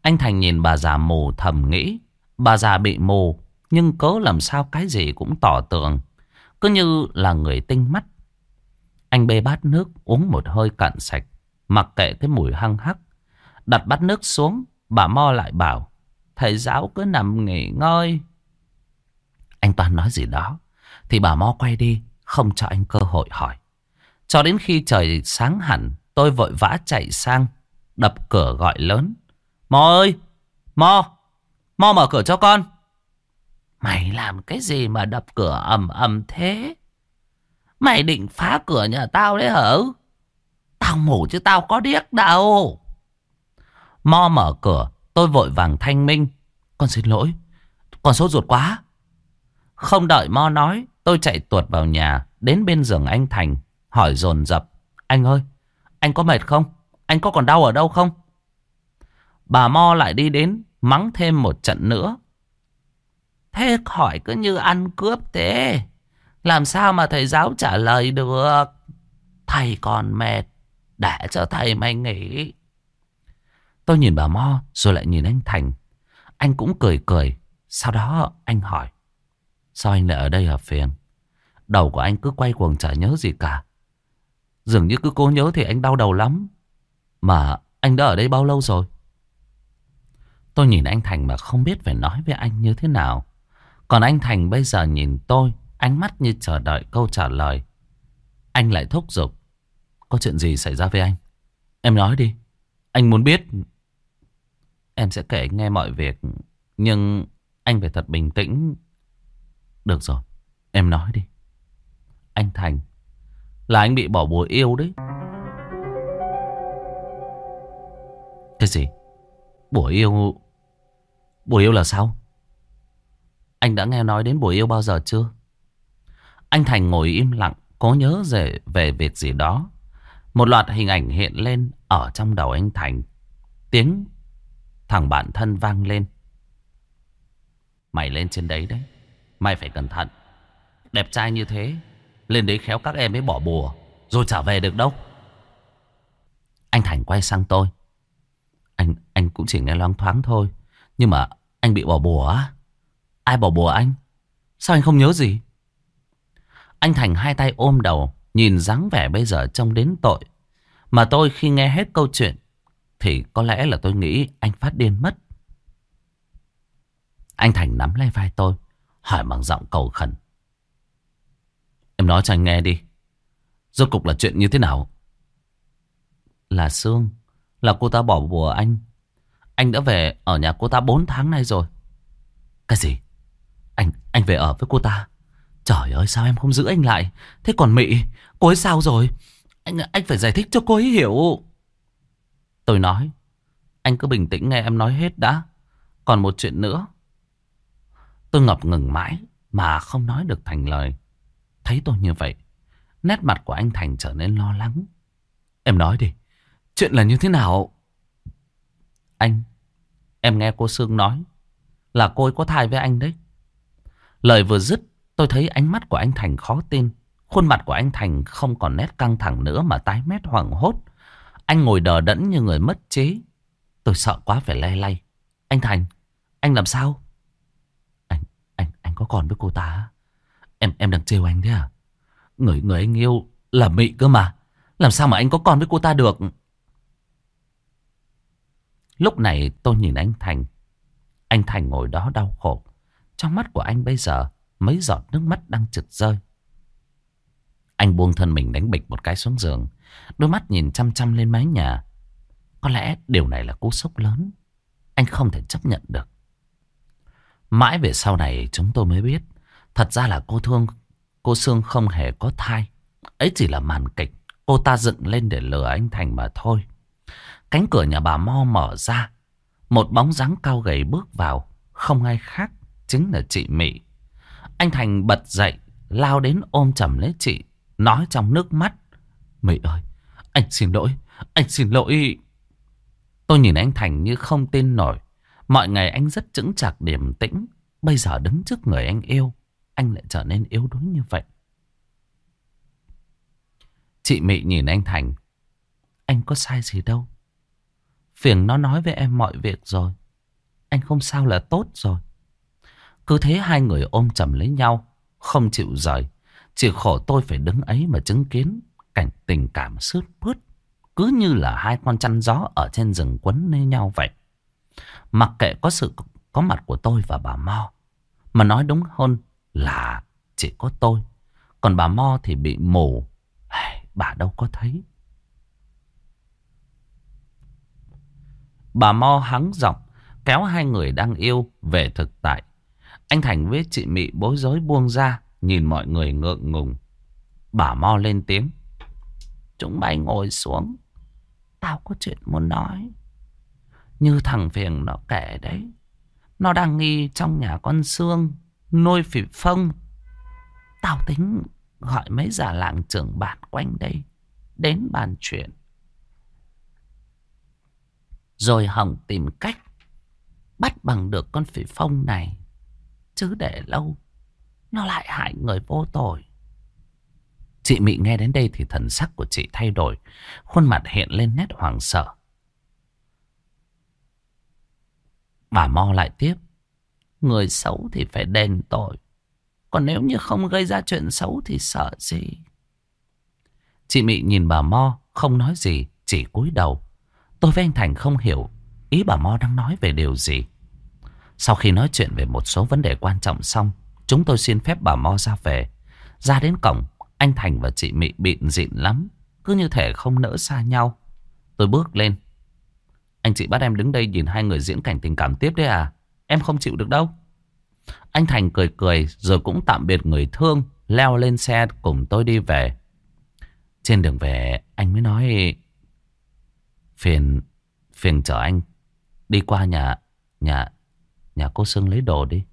Anh Thành nhìn bà già mù thầm nghĩ. Bà già bị mù, nhưng cớ làm sao cái gì cũng tỏ tường. Cứ như là người tinh mắt. Anh bê bát nước uống một hơi cạn sạch. Mặc kệ cái mùi hăng hắc. Đặt bát nước xuống. Bà Mo lại bảo: thầy giáo cứ nằm nghỉ ngơi. Anh Toan nói gì đó thì bà Mo quay đi, không cho anh cơ hội hỏi. Cho đến khi trời sáng hẳn, tôi vội vã chạy sang, đập cửa gọi lớn: Mo ơi! Mo! Mo mở cửa cho con! Mày làm cái gì mà đập cửa ầm ầm thế? Mày định phá cửa nhà tao đấy hả? Tao ngủ chứ tao có điếc đâu. Mo mở cửa, tôi vội vàng thanh minh: con xin lỗi, con sốt ruột quá. Không đợi Mo nói, tôi chạy tuột vào nhà, đến bên giường anh Thành, hỏi dồn dập: anh ơi, anh có mệt không? Anh có còn đau ở đâu không? Bà Mo lại đi đến, mắng thêm một trận nữa. Thế hỏi cứ như ăn cướp thế. Làm sao mà thầy giáo trả lời được? Thầy còn mệt, để cho thầy mày nghỉ. Tôi nhìn bà Mo rồi lại nhìn anh Thành. Anh cũng cười cười. Sau đó anh hỏi: sao anh lại ở đây hả Phiền? Đầu của anh cứ quay cuồng chả nhớ gì cả. Dường như cứ cố nhớ thì anh đau đầu lắm. Mà anh đã ở đây bao lâu rồi? Tôi nhìn anh Thành mà không biết phải nói với anh như thế nào. Còn anh Thành bây giờ nhìn tôi, ánh mắt như chờ đợi câu trả lời. Anh lại thúc giục: có chuyện gì xảy ra với anh? Em nói đi, anh muốn biết. Em sẽ kể anh nghe mọi việc, nhưng anh phải thật bình tĩnh. Được rồi, em nói đi. Anh Thành, là anh bị bỏ bùa yêu đấy. Cái gì? Bùa yêu? Bùa yêu là sao? Anh đã nghe nói đến bùa yêu bao giờ chưa? Anh Thành ngồi im lặng, cố nhớ về, về việc gì đó. Một loạt hình ảnh hiện lên ở trong đầu anh Thành. Tiếng thằng bạn thân vang lên: mày lên trên đấy đấy, mày phải cẩn thận. Đẹp trai như thế, lên đấy khéo các em mới bỏ bùa, rồi trả về được đâu. Anh Thành quay sang tôi: Anh anh cũng chỉ nghe loáng thoáng thôi. Nhưng mà anh bị bỏ bùa á? Ai bỏ bùa anh? Sao anh không nhớ gì? Anh Thành hai tay ôm đầu, nhìn dáng vẻ bây giờ trông đến tội. Mà tôi khi nghe hết câu chuyện thì có lẽ là tôi nghĩ anh phát điên mất. Anh Thành nắm lấy vai tôi, hỏi bằng giọng cầu khẩn: em nói cho anh nghe đi, rốt cục là chuyện như thế nào? Là Sương, là cô ta bỏ bùa anh. Anh đã về ở nhà cô ta bốn tháng nay rồi. Cái gì? Anh anh về ở với cô ta? Trời ơi, sao em không giữ anh lại? Thế còn Mị, cô ấy sao rồi? Anh anh phải giải thích cho cô ấy hiểu. Tôi nói: anh cứ bình tĩnh nghe em nói hết đã. Còn một chuyện nữa. Tôi ngập ngừng mãi mà không nói được thành lời. Thấy tôi như vậy, nét mặt của anh Thành trở nên lo lắng. Em nói đi, chuyện là như thế nào? Anh, em nghe cô Sương nói là cô ấy có thai với anh đấy. Lời vừa dứt, tôi thấy ánh mắt của anh Thành khó tin. Khuôn mặt của anh Thành không còn nét căng thẳng nữa mà tái mét hoảng hốt. Anh ngồi đờ đẫn như người mất trí. Tôi sợ quá phải le lay: anh Thành, anh làm sao? Anh, anh, anh có còn với cô ta? Em, em đang trêu anh đấy à? Người, người anh yêu là Mị cơ mà. Làm sao mà anh có con với cô ta được? Lúc này tôi nhìn anh Thành. Anh Thành ngồi đó đau khổ. Trong mắt của anh bây giờ mấy giọt nước mắt đang trực rơi. Anh buông thân mình đánh bịch một cái xuống giường, đôi mắt nhìn chăm chăm lên mái nhà. Có lẽ điều này là cú sốc lớn, anh không thể chấp nhận được. Mãi về sau này chúng tôi mới biết, thật ra là cô Thương, cô Sương không hề có thai. Ấy chỉ là màn kịch cô ta dựng lên để lừa anh Thành mà thôi. Cánh cửa nhà bà Mo mở ra, một bóng dáng cao gầy bước vào, không ai khác chính là chị Mị. Anh Thành bật dậy, lao đến ôm chầm lấy chị, nói trong nước mắt: Mị ơi, anh xin lỗi, anh xin lỗi. Tôi nhìn anh Thành như không tin nổi. Mọi ngày anh rất chững chạc điềm tĩnh, bây giờ đứng trước người anh yêu, anh lại trở nên yếu đuối như vậy. Chị Mị nhìn anh Thành: anh có sai gì đâu, Phiền nó nói với em mọi việc rồi. Anh không sao là tốt rồi. Cứ thế hai người ôm chầm lấy nhau, không chịu rời. Chỉ khổ tôi phải đứng ấy mà chứng kiến cảnh tình cảm sướt mướt, cứ như là hai con chăn gió ở trên rừng quấn lấy nhau vậy. Mặc kệ có sự có mặt của tôi và bà Mo, mà nói đúng hơn là chỉ có tôi. Còn bà Mo thì bị mù, bà đâu có thấy. Bà Mo hắng giọng kéo hai người đang yêu về thực tại. Anh Thành với chị Mị bối rối buông ra, nhìn mọi người ngượng ngùng. Bà Mo lên tiếng. Chúng mày ngồi xuống, tao có chuyện muốn nói. Như thằng Phiền nó kể đấy, nó đang nghi trong nhà con Sương nuôi phỉ Phong. Tao tính gọi mấy già làng trưởng bản quanh đây đến bàn chuyện, rồi hòng tìm cách bắt bằng được con phỉ Phong này. Chứ để lâu nó lại hại người vô tội. Chị Mị nghe đến đây thì thần sắc của chị thay đổi, khuôn mặt hiện lên nét hoảng sợ. Bà Mo lại tiếp. Người xấu thì phải đền tội, còn nếu như không gây ra chuyện xấu thì sợ gì. Chị Mị nhìn bà Mo không nói gì, chỉ cúi đầu. Tôi với anh Thành không hiểu ý bà Mo đang nói về điều gì. Sau khi nói chuyện về một số vấn đề quan trọng xong, chúng tôi xin phép bà Mo ra về. Ra đến cổng, anh Thành và chị Mị bịn dịn lắm, cứ như thể không nỡ xa nhau. Tôi bước lên. Anh chị bắt em đứng đây nhìn hai người diễn cảnh tình cảm tiếp đấy à? Em không chịu được đâu. Anh Thành cười cười rồi cũng tạm biệt người thương, leo lên xe cùng tôi đi về. Trên đường về anh mới nói Phiền Phiền chở anh đi qua nhà Nhà Nhà cô Sương lấy đồ đi.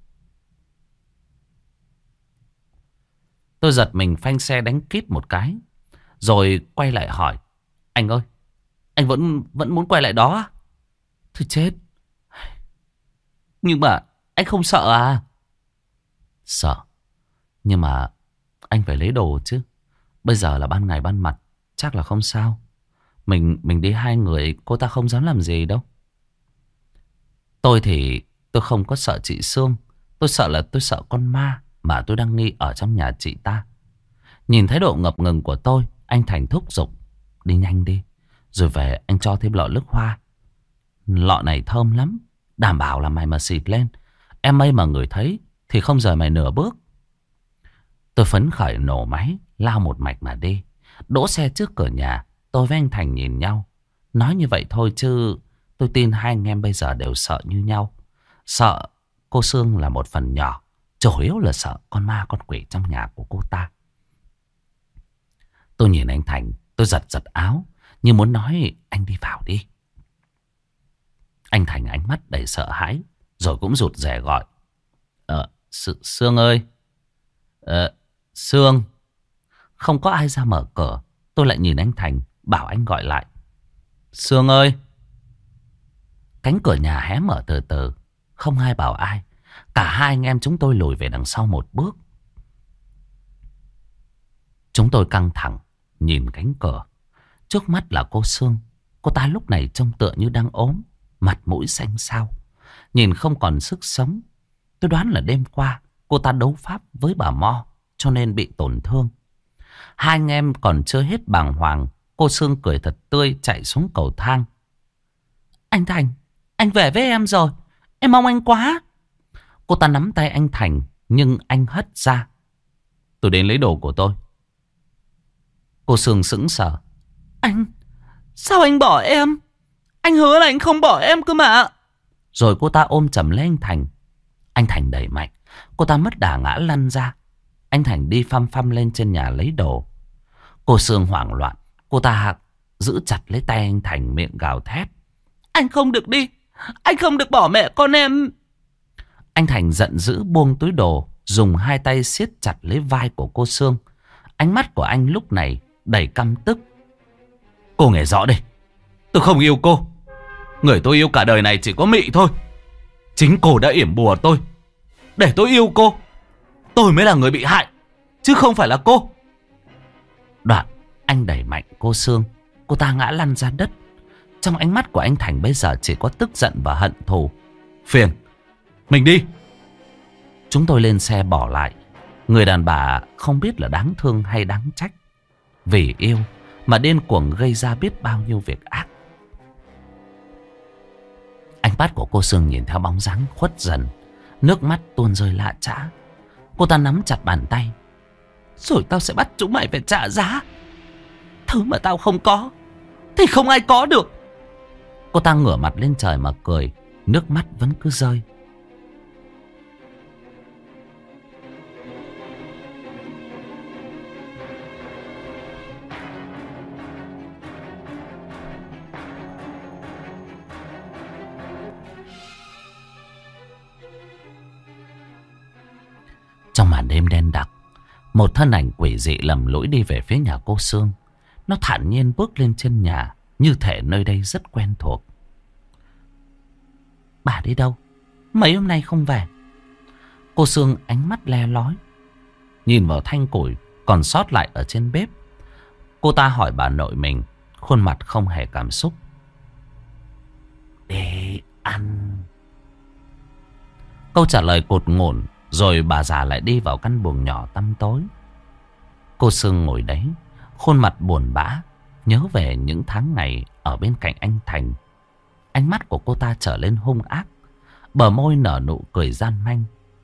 Tôi giật mình phanh xe đánh kít một cái, rồi quay lại hỏi. Anh ơi, anh vẫn vẫn muốn quay lại đó à? Thôi chết. Nhưng mà anh không sợ à? Sợ, nhưng mà anh phải lấy đồ chứ. Bây giờ là ban ngày ban mặt, chắc là không sao. Mình mình đi hai người, cô ta không dám làm gì đâu. Tôi thì tôi không có sợ chị Sương. Tôi sợ là tôi sợ con ma mà tôi đang nghi ở trong nhà chị ta. Nhìn thái độ ngập ngừng của tôi, anh Thành thúc giục. Đi nhanh đi, rồi về anh cho thêm lọ nước hoa. Lọ này thơm lắm, đảm bảo là mày mà xịt lên, em mây mà ngửi thấy thì không rời mày nửa bước. Tôi phấn khởi nổ máy, lao một mạch mà đi. Đỗ xe trước cửa nhà, tôi với anh Thành nhìn nhau. Nói như vậy thôi chứ tôi tin hai anh em bây giờ đều sợ như nhau. Sợ cô Sương là một phần nhỏ, chủ yếu là sợ con ma con quỷ trong nhà của cô ta. Tôi nhìn anh Thành, tôi giật giật áo, như muốn nói anh đi vào đi. Anh Thành ánh mắt đầy sợ hãi, rồi cũng rụt rè gọi. Ờ, Sương ơi. Ờ, Sương. Không có ai ra mở cửa. Tôi lại nhìn anh Thành, bảo anh gọi lại. Sương ơi. Cánh cửa nhà hé mở từ từ, không ai bảo ai. Cả hai anh em chúng tôi lùi về đằng sau một bước. Chúng tôi căng thẳng nhìn cánh cửa. Trước mắt là cô Sương. Cô ta lúc này trông tựa như đang ốm, mặt mũi xanh xao, nhìn không còn sức sống. Tôi đoán là đêm qua cô ta đấu pháp với bà Mo cho nên bị tổn thương. Hai anh em còn chưa hết bàng hoàng, cô Sương cười thật tươi chạy xuống cầu thang. Anh Thành, anh về với em rồi, em mong anh quá. Cô ta nắm tay anh Thành, nhưng anh hất ra. Tôi đến lấy đồ của tôi. Cô Sương sững sờ. Anh, sao anh bỏ em? Anh hứa là anh không bỏ em cơ mà. Rồi cô ta ôm chầm lấy anh Thành. Anh Thành đẩy mạnh, cô ta mất đà ngã lăn ra. Anh Thành đi phăm phăm lên trên nhà lấy đồ. Cô Sương hoảng loạn, cô ta giữ chặt lấy tay anh Thành, miệng gào thét. Anh không được đi, anh không được bỏ mẹ con em. Anh Thành giận dữ buông túi đồ, dùng hai tay siết chặt lấy vai của cô Sương. Ánh mắt của anh lúc này đầy căm tức. Cô nghe rõ đây, tôi không yêu cô. Người tôi yêu cả đời này chỉ có Mị thôi. Chính cô đã yểm bùa tôi để tôi yêu cô. Tôi mới là người bị hại, chứ không phải là cô. Đoạn anh đẩy mạnh cô Sương. Cô ta ngã lăn ra đất. Trong ánh mắt của anh Thành bây giờ chỉ có tức giận và hận thù. Phiền, mình đi. Chúng tôi lên xe bỏ lại. Người đàn bà không biết là đáng thương hay đáng trách. Vì yêu mà điên cuồng gây ra biết bao nhiêu việc ác. Ánh mắt của cô Sương nhìn theo bóng dáng khuất dần. Nước mắt tuôn rơi lạ chã. Cô ta nắm chặt bàn tay. Rồi tao sẽ bắt chúng mày phải trả giá. Thứ mà tao không có thì không ai có được. Cô ta ngửa mặt lên trời mà cười. Nước mắt vẫn cứ rơi. Trong màn đêm đen đặc, một thân ảnh quỷ dị lầm lũi đi về phía nhà cô Sương. Nó thản nhiên bước lên chân nhà, như thể nơi đây rất quen thuộc. Bà đi đâu? Mấy hôm nay không về. Cô Sương ánh mắt le lói, nhìn vào thanh củi còn sót lại ở trên bếp. Cô ta hỏi bà nội mình, khuôn mặt không hề cảm xúc. Để ăn. Câu trả lời cột ngổn. Rồi bà già lại đi vào căn buồng nhỏ tăm tối. Cô Sương ngồi đấy, khuôn mặt buồn bã, nhớ về những tháng ngày ở bên cạnh anh Thành. Ánh mắt của cô ta trở lên hung ác, bờ môi nở nụ cười gian manh.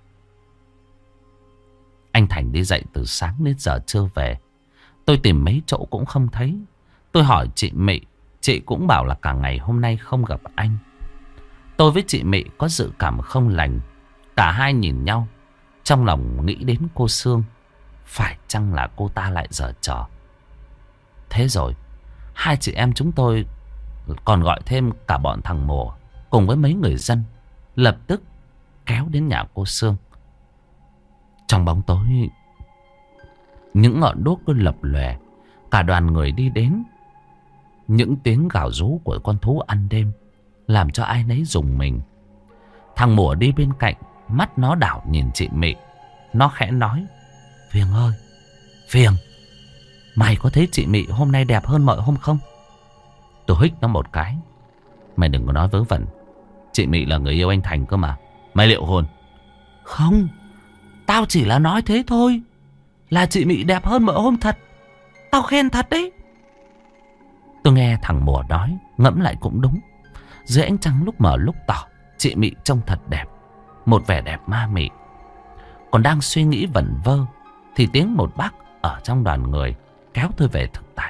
Anh Thành đi dậy từ sáng đến giờ chưa về. Tôi tìm mấy chỗ cũng không thấy. Tôi hỏi chị Mị, chị cũng bảo là cả ngày hôm nay không gặp anh. Tôi với chị Mị có dự cảm không lành. Cả hai nhìn nhau, trong lòng nghĩ đến cô Sương. Phải chăng là cô ta lại giở trò? Thế rồi hai chị em chúng tôi còn gọi thêm cả bọn thằng Mùa cùng với mấy người dân, lập tức kéo đến nhà cô Sương. Trong bóng tối, những ngọn đuốc cứ lập lòe. Cả đoàn người đi đến. Những tiếng gào rú của con thú ăn đêm làm cho ai nấy rùng mình. Thằng Mùa đi bên cạnh, mắt nó đảo nhìn chị Mị. Nó khẽ nói: Phiền ơi, Phiền, mày có thấy chị Mị hôm nay đẹp hơn mọi hôm không? Tôi hích nó một cái. Mày đừng có nói vớ vẩn. Chị Mị là người yêu anh Thành cơ mà. Mày liệu hồn. Không, tao chỉ là nói thế thôi. Là chị Mị đẹp hơn mọi hôm thật. Tao khen thật đấy. Tôi nghe thằng Mùa nói, ngẫm lại cũng đúng. Dưới ánh trăng lúc mờ lúc tỏ, chị Mị trông thật đẹp. Một vẻ đẹp ma mị. Còn đang suy nghĩ vẩn vơ thì tiếng một bác ở trong đoàn người kéo tôi về thực tại.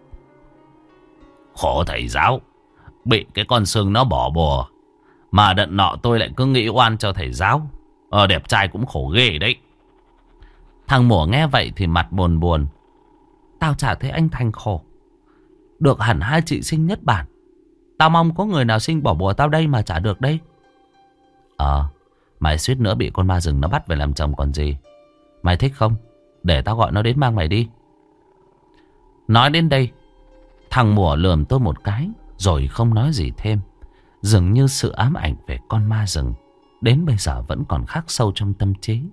Khổ thầy giáo, bị cái con Sương nó bỏ bùa. Mà đợt nọ tôi lại cứ nghĩ oan cho thầy giáo. Ờ, đẹp trai cũng khổ ghê đấy. Thằng Mùa nghe vậy thì mặt buồn buồn. Tao chả thấy anh Thành khổ. Được hẳn hai chị sinh nhất bản. Tao mong có người nào sinh bỏ bùa tao đây mà chả được đây. Ờ, mày suýt nữa bị con ma rừng nó bắt về làm chồng còn gì. Mày thích không? Để tao gọi nó đến mang mày đi. Nói đến đây, thằng Mùa lườm tôi một cái rồi không nói gì thêm. Dường như sự ám ảnh về con ma rừng đến bây giờ vẫn còn khắc sâu trong tâm trí.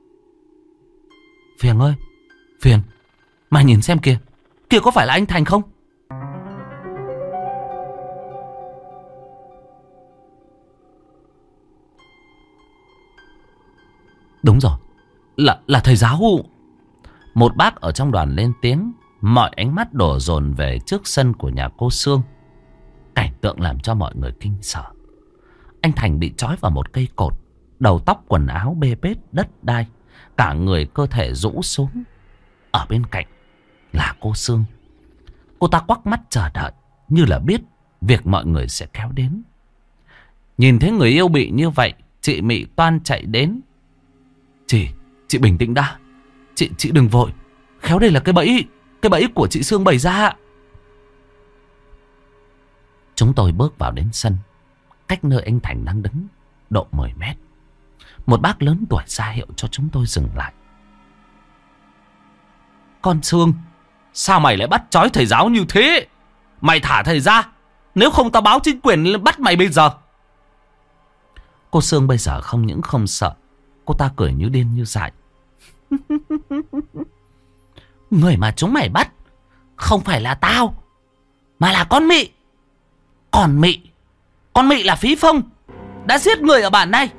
Phiền ơi, Phiền, mày nhìn xem kìa. Kìa, có phải là anh Thành không? Đúng rồi, Là là thầy giáo. Một bác ở trong đoàn lên tiếng. Mọi ánh mắt đổ dồn về trước sân của nhà cô Sương. Cảnh tượng làm cho mọi người kinh sợ. Anh Thành bị trói vào một cây cột, đầu tóc quần áo bê bết đất đai, cả người cơ thể rũ xuống. Ở bên cạnh là cô Sương. Cô ta quắc mắt chờ đợi, như là biết việc mọi người sẽ kéo đến. Nhìn thấy người yêu bị như vậy, chị Mị toan chạy đến. Chị, chị bình tĩnh đã. Chị, chị đừng vội. Khéo đây là cái bẫy, cái bẫy của chị Sương bày ra. Chúng tôi bước vào đến sân. Cách nơi anh Thành đang đứng độ mười mét. Một bác lớn tuổi ra hiệu cho chúng tôi dừng lại. Con Sương, sao mày lại bắt trói thầy giáo như thế? Mày thả thầy ra, nếu không tao báo chính quyền lên bắt mày bây giờ. Cô Sương bây giờ không những không sợ, cô ta cười như điên như dại. Người mà chúng mày bắt không phải là tao, mà là con Mị. Còn Mị, con Mị là phí phong, đã giết người ở bản này.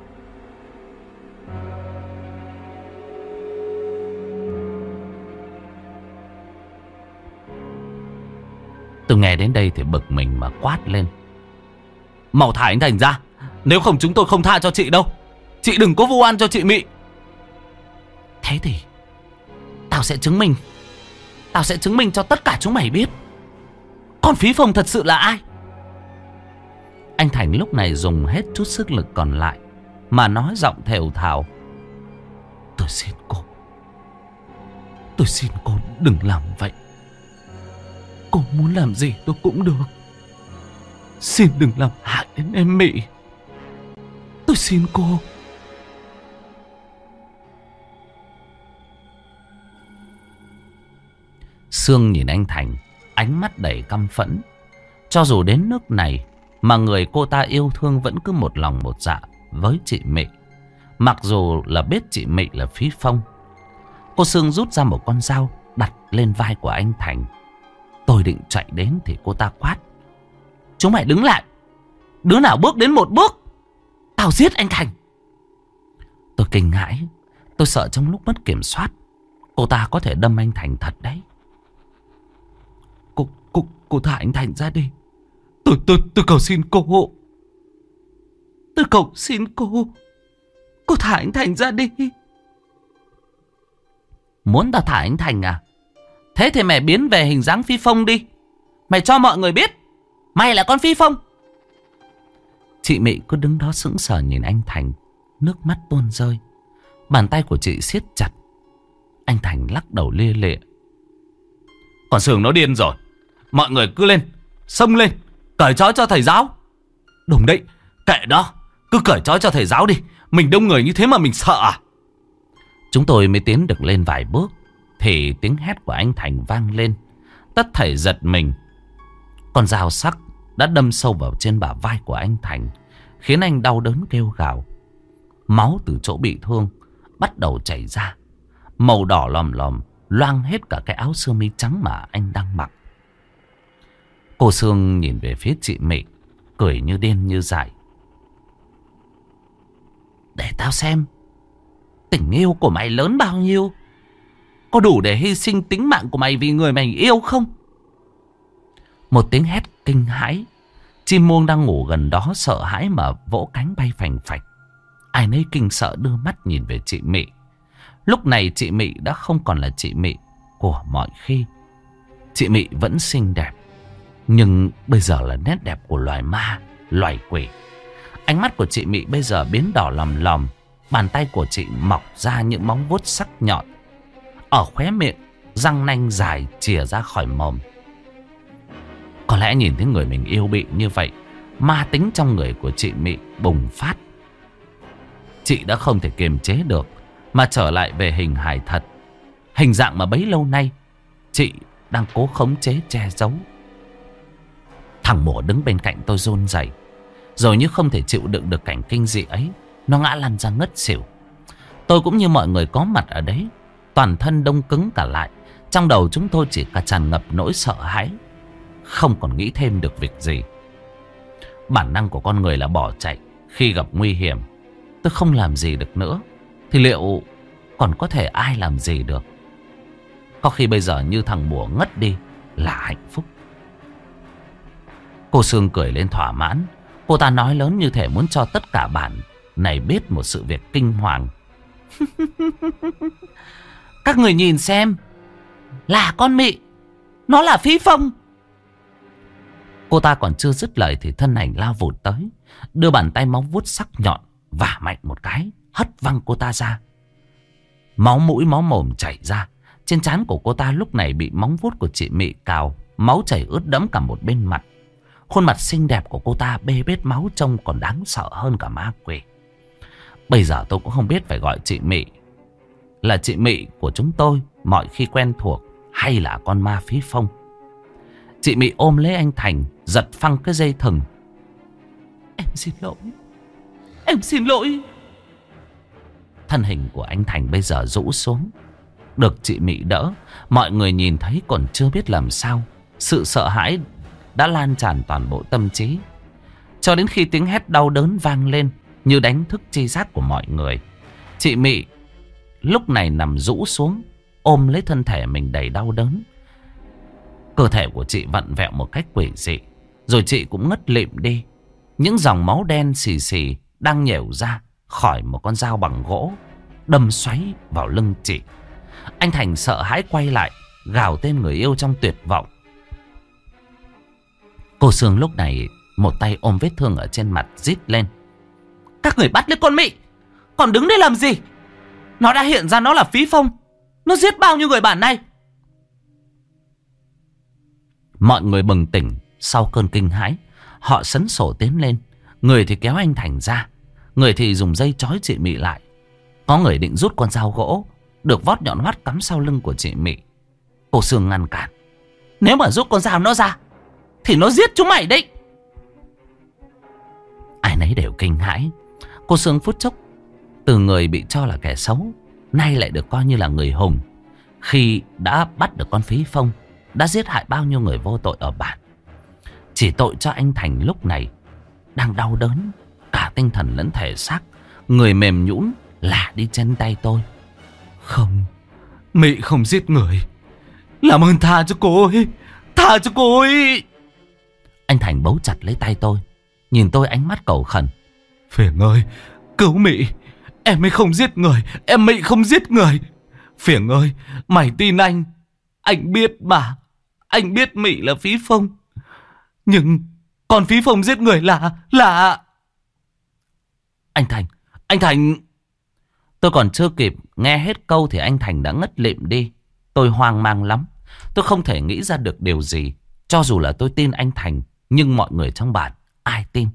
Tôi nghe đến đây thì bực mình mà quát lên: mau thả anh Thành ra, nếu không chúng tôi không tha cho chị đâu. Chị đừng có vu oan cho chị Mị. Thế thì Tao sẽ chứng minh Tao sẽ chứng minh cho tất cả chúng mày biết con phí phong thật sự là ai. Anh Thành lúc này dùng hết chút sức lực còn lại mà nói giọng thều thào: tôi xin cô, tôi xin cô đừng làm vậy. Cô muốn làm gì tôi cũng được, xin đừng làm hại đến em Mị. Tôi xin cô. Sương nhìn anh Thành, ánh mắt đầy căm phẫn. Cho dù đến nước này mà người cô ta yêu thương vẫn cứ một lòng một dạ với chị Mị, mặc dù là biết chị Mị là phí phong. Cô Sương rút ra một con dao đặt lên vai của anh Thành. Tôi định chạy đến thì cô ta quát: chúng mày đứng lại, đứa nào bước đến một bước tao giết anh Thành. Tôi kinh hãi, tôi sợ trong lúc mất kiểm soát cô ta có thể đâm anh Thành thật đấy. Cô, cô, cô thả anh Thành ra đi. Tôi, tôi, tôi cầu xin cô. Tôi cầu xin cô. Cô thả anh Thành ra đi. Muốn tao thả anh Thành à? Thế thì mày biến về hình dáng phi phong đi. Mày cho mọi người biết mày là con phi phong. Chị Mị cứ đứng đó sững sờ nhìn anh Thành, nước mắt tuôn rơi. Bàn tay của chị siết chặt. Anh Thành lắc đầu lia lịa: con Sương nó điên rồi. Mọi người cứ lên, xông lên, cởi trói cho thầy giáo. Đúng đấy, kệ đó, cứ cởi trói cho thầy giáo đi. Mình đông người như thế mà mình sợ à? Chúng tôi mới tiến được lên vài bước thì tiếng hét của anh Thành vang lên. Tất thảy giật mình. Con dao sắc đã đâm sâu vào trên bả vai của anh Thành, khiến anh đau đớn kêu gào. Máu từ chỗ bị thương bắt đầu chảy ra, màu đỏ lòm lòm loang hết cả cái áo sơ mi trắng mà anh đang mặc. Cô Sương nhìn về phía chị Mị, cười như điên như dại: để tao xem tình yêu của mày lớn bao nhiêu, có đủ để hy sinh tính mạng của mày vì người mày yêu không? Một tiếng hét kinh hãi. Chim muông đang ngủ gần đó sợ hãi mà vỗ cánh bay phành phạch. Ai nấy kinh sợ đưa mắt nhìn về chị Mị. Lúc này chị Mị đã không còn là chị Mị của mọi khi. Chị Mị vẫn xinh đẹp, nhưng bây giờ là nét đẹp của loài ma, loài quỷ. Ánh mắt của chị Mị bây giờ biến đỏ lòm lòm. Bàn tay của chị mọc ra những móng vuốt sắc nhọn. Ở khóe miệng, răng nanh dài chìa ra khỏi mồm. Có lẽ nhìn thấy người mình yêu bị như vậy, ma tính trong người của chị Mị bùng phát. Chị đã không thể kiềm chế được mà trở lại về hình hài thật, hình dạng mà bấy lâu nay chị đang cố khống chế che giấu. Thằng Mùa đứng bên cạnh tôi run rẩy, rồi như không thể chịu đựng được cảnh kinh dị ấy, nó ngã lăn ra ngất xỉu. Tôi cũng như mọi người có mặt ở đấy, toàn thân đông cứng cả lại. Trong đầu chúng tôi chỉ cả tràn ngập nỗi sợ hãi, không còn nghĩ thêm được việc gì. Bản năng của con người là bỏ chạy khi gặp nguy hiểm. Tôi không làm gì được nữa thì liệu còn có thể ai làm gì được? Có khi bây giờ như thằng Mùa ngất đi là hạnh phúc. Cô Sương cười lên thỏa mãn. Cô ta nói lớn như thể muốn cho tất cả bản này biết một sự việc kinh hoàng. Các người nhìn xem, là con Mị, nó là phí phong. Cô ta còn chưa dứt lời thì thân ảnh lao vụt tới, đưa bàn tay móng vuốt sắc nhọn vả mạnh một cái, hất văng cô ta ra. Máu mũi máu mồm chảy ra. Trên trán của cô ta lúc này bị móng vuốt của chị Mị cào, máu chảy ướt đẫm cả một bên mặt. Khuôn mặt xinh đẹp của cô ta bê bết máu, trông còn đáng sợ hơn cả ma quỷ. Bây giờ tôi cũng không biết phải gọi chị Mị là chị Mị của chúng tôi mọi khi quen thuộc, hay là con ma phí phong. Chị Mị ôm lấy anh Thành, giật phăng cái dây thừng. Em xin lỗi, em xin lỗi. Thân hình của anh Thành bây giờ rũ xuống, được chị Mị đỡ. Mọi người nhìn thấy còn chưa biết làm sao. Sự sợ hãi đã lan tràn toàn bộ tâm trí. Cho đến khi tiếng hét đau đớn vang lên như đánh thức tri giác của mọi người. Chị Mị lúc này nằm rũ xuống, ôm lấy thân thể mình đầy đau đớn. Cơ thể của chị vặn vẹo một cách quỷ dị, rồi chị cũng ngất lịm đi. Những dòng máu đen xì xì đang nhểu ra khỏi một con dao bằng gỗ, đâm xoáy vào lưng chị. Anh Thành sợ hãi quay lại, gào tên người yêu trong tuyệt vọng. Cô Sương lúc này một tay ôm vết thương ở trên mặt, rít lên: các người bắt lấy con Mị, còn đứng đây làm gì? Nó đã hiện ra nó là Phí Phong, nó giết bao nhiêu người bản này. Mọi người bừng tỉnh sau cơn kinh hãi. Họ sấn sổ tiến lên. Người thì kéo anh Thành ra, người thì dùng dây trói chị Mị lại. Có người định rút con dao gỗ được vót nhọn hoắt cắm sau lưng của chị Mị. Cô Sương ngăn cản: nếu mà rút con dao nó ra thì nó giết chúng mày đấy. Ai nấy đều kinh hãi. Cô Sương phút chốc từ người bị cho là kẻ xấu, nay lại được coi như là người hùng, khi đã bắt được con Phí Phong, đã giết hại bao nhiêu người vô tội ở bản. Chỉ tội cho anh Thành lúc này đang đau đớn cả tinh thần lẫn thể xác, người mềm nhũn lả đi chân tay tôi. Không, Mị không giết người, làm ơn tha cho cô ấy, tha cho cô ấy. Anh Thành bấu chặt lấy tay tôi, nhìn tôi ánh mắt cầu khẩn: Phiền ơi, cứu Mị, em ấy không giết người, em Mị không giết người. Phiền ơi, mày tin anh, anh biết mà, anh biết Mị là Phí Phong, nhưng còn Phí Phong giết người là là Anh Thành, anh Thành. Tôi còn chưa kịp nghe hết câu thì anh Thành đã ngất lịm đi. Tôi hoang mang lắm. Tôi không thể nghĩ ra được điều gì. Cho dù là tôi tin anh Thành, nhưng mọi người trong bản ai tin?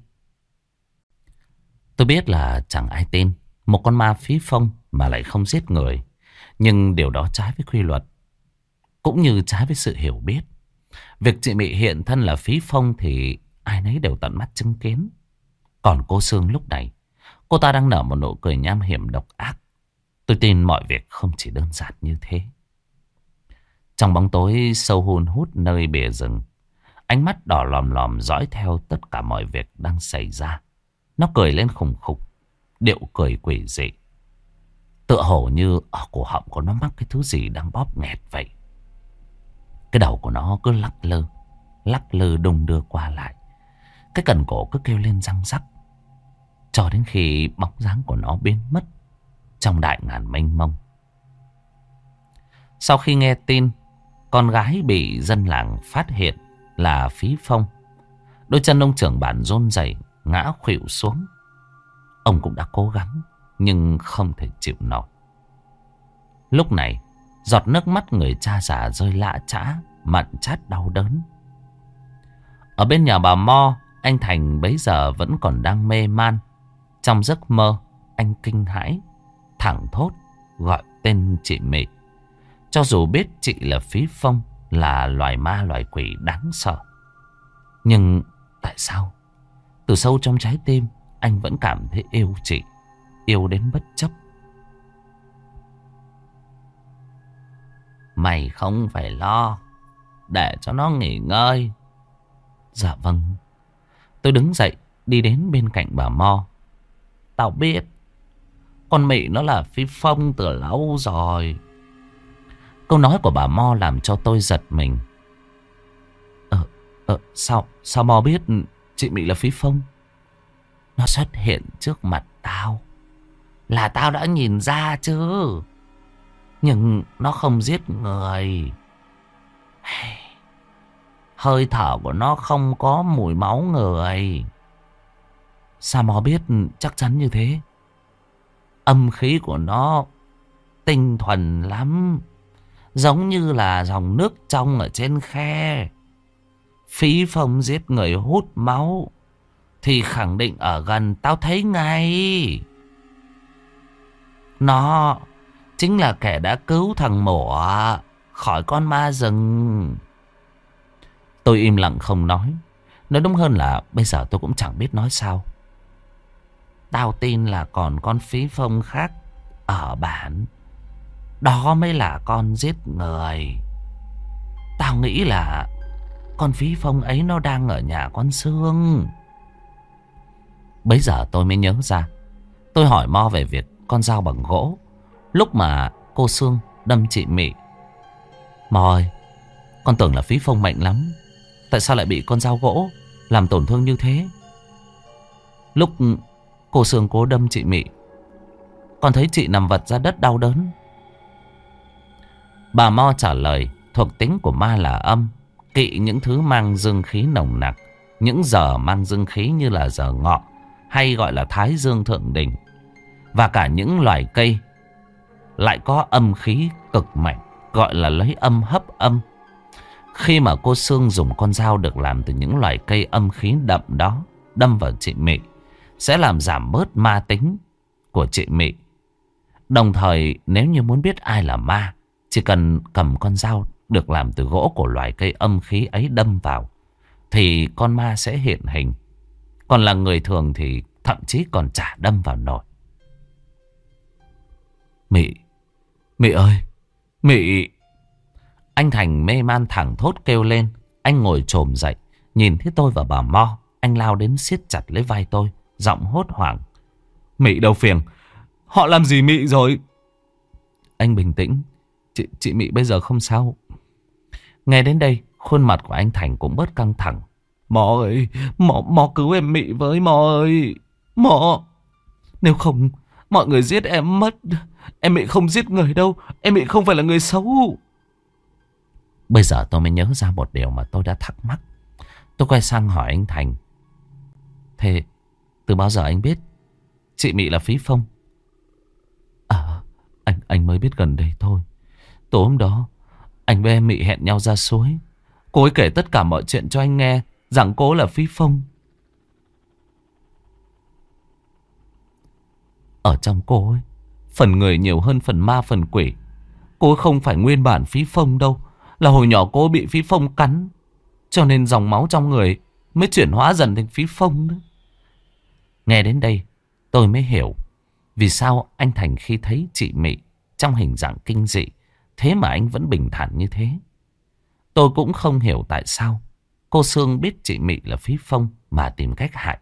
Tôi biết là chẳng ai tin một con ma Phí Phong mà lại không giết người. Nhưng điều đó trái với quy luật, cũng như trái với sự hiểu biết. Việc chị Mị hiện thân là Phí Phong thì ai nấy đều tận mắt chứng kiến. Còn cô Sương lúc này, cô ta đang nở một nụ cười nham hiểm độc ác. Tôi tin mọi việc không chỉ đơn giản như thế. Trong bóng tối sâu hun hút nơi bìa rừng, ánh mắt đỏ lòm lòm dõi theo tất cả mọi việc đang xảy ra. Nó cười lên khùng khục, điệu cười quỷ dị, tựa hồ như ở cổ họng của nó mắc cái thứ gì đang bóp nghẹt vậy. Cái đầu của nó cứ lắc lư, lắc lư đung đưa qua lại. Cái cần cổ cứ kêu lên răng rắc, cho đến khi bóng dáng của nó biến mất trong đại ngàn mênh mông. Sau khi nghe tin con gái bị dân làng phát hiện là Phí Phong, đôi chân ông trưởng bản run rẩy ngã khuỵu xuống. Ông cũng đã cố gắng nhưng không thể chịu nổi. Lúc này giọt nước mắt người cha già rơi lã chã, mặn chát đau đớn. Ở bên nhà bà Mo, anh Thành bấy giờ vẫn còn đang mê man. Trong giấc mơ, anh kinh hãi, thẳng thốt gọi tên chị Mị. Cho dù biết chị là Phí Phong, là loài ma loài quỷ đáng sợ, nhưng tại sao từ sâu trong trái tim anh vẫn cảm thấy yêu chị, yêu đến bất chấp. Mày không phải lo, để cho nó nghỉ ngơi. Dạ vâng. Tôi đứng dậy đi đến bên cạnh bà Mo. Tao biết con Mị nó là Phí Phong từ lâu rồi. Câu nói của bà Mo làm cho tôi giật mình. Ờ, ờ sao, sao Mo biết chị Mị là Phí Phong? Nó xuất hiện trước mặt tao, là tao đã nhìn ra chứ. Nhưng nó không giết người. Hơi thở của nó không có mùi máu người. Sao Mo biết chắc chắn như thế? Âm khí của nó tinh thuần lắm, giống như là dòng nước trong ở trên khe. Phí Phong giết người hút máu thì khẳng định ở gần tao thấy ngay. Nó chính là kẻ đã cứu thằng Mổ khỏi con ma rừng. Tôi im lặng không nói. Nói đúng hơn là bây giờ tôi cũng chẳng biết nói sao. Tao tin là còn con Phí Phong khác ở bản, đó mới là con giết người. Tao nghĩ là con Phí Phong ấy nó đang ở nhà con Sương. Bấy giờ tôi mới nhớ ra. Tôi hỏi Mo về việc con dao bằng gỗ lúc mà cô Sương đâm chị Mị. Mo ơi, con tưởng là Phí Phong mạnh lắm, tại sao lại bị con dao gỗ làm tổn thương như thế? Lúc cô Sương cố đâm chị Mị, con thấy chị nằm vật ra đất đau đớn. Bà Mo trả lời thuộc tính của ma là âm, kỵ những thứ mang dương khí nồng nặc, những giờ mang dương khí như là giờ ngọ hay gọi là thái dương thượng đỉnh, và cả những loài cây lại có âm khí cực mạnh, gọi là lấy âm hấp âm. Khi mà cô Sương dùng con dao được làm từ những loài cây âm khí đậm đó đâm vào chị Mị, sẽ làm giảm bớt ma tính của chị Mị. Đồng thời nếu như muốn biết ai là ma, chỉ cần cầm con dao được làm từ gỗ của loài cây âm khí ấy đâm vào, thì con ma sẽ hiện hình. Còn là người thường thì thậm chí còn chả đâm vào nổi. Mị, Mị ơi, Mị! Anh Thành mê man thẳng thốt kêu lên. Anh ngồi chồm dậy, nhìn thấy tôi và bà Mo, anh lao đến siết chặt lấy vai tôi, giọng hốt hoảng. Mị đâu phiền? Họ làm gì Mị rồi? Anh bình tĩnh, Chị, chị Mị bây giờ không sao. Nghe đến đây, khuôn mặt của anh Thành cũng bớt căng thẳng. Mò ơi, Mò, Mò cứu em Mị với, Mò ơi, Mò. Nếu không, mọi người giết em mất. Em Mị không giết người đâu, em Mị không phải là người xấu. Bây giờ tôi mới nhớ ra một điều mà tôi đã thắc mắc. Tôi quay sang hỏi anh Thành. Thế từ bao giờ anh biết chị Mị là Phí Phong? À, anh, anh mới biết gần đây thôi. Tối hôm đó, anh với em Mị hẹn nhau ra suối. Cô ấy kể tất cả mọi chuyện cho anh nghe, rằng cô là Phí Phong. Ở trong cô ấy, phần người nhiều hơn phần ma phần quỷ. Cô ấy không phải nguyên bản Phí Phong đâu. Là hồi nhỏ cô ấy bị Phí Phong cắn, cho nên dòng máu trong người mới chuyển hóa dần thành Phí Phong đó. Nghe đến đây, tôi mới hiểu vì sao anh Thành khi thấy chị Mị trong hình dạng kinh dị, thế mà anh vẫn bình thản như thế. Tôi cũng không hiểu tại sao cô Sương biết chị Mị là Phí Phong mà tìm cách hại.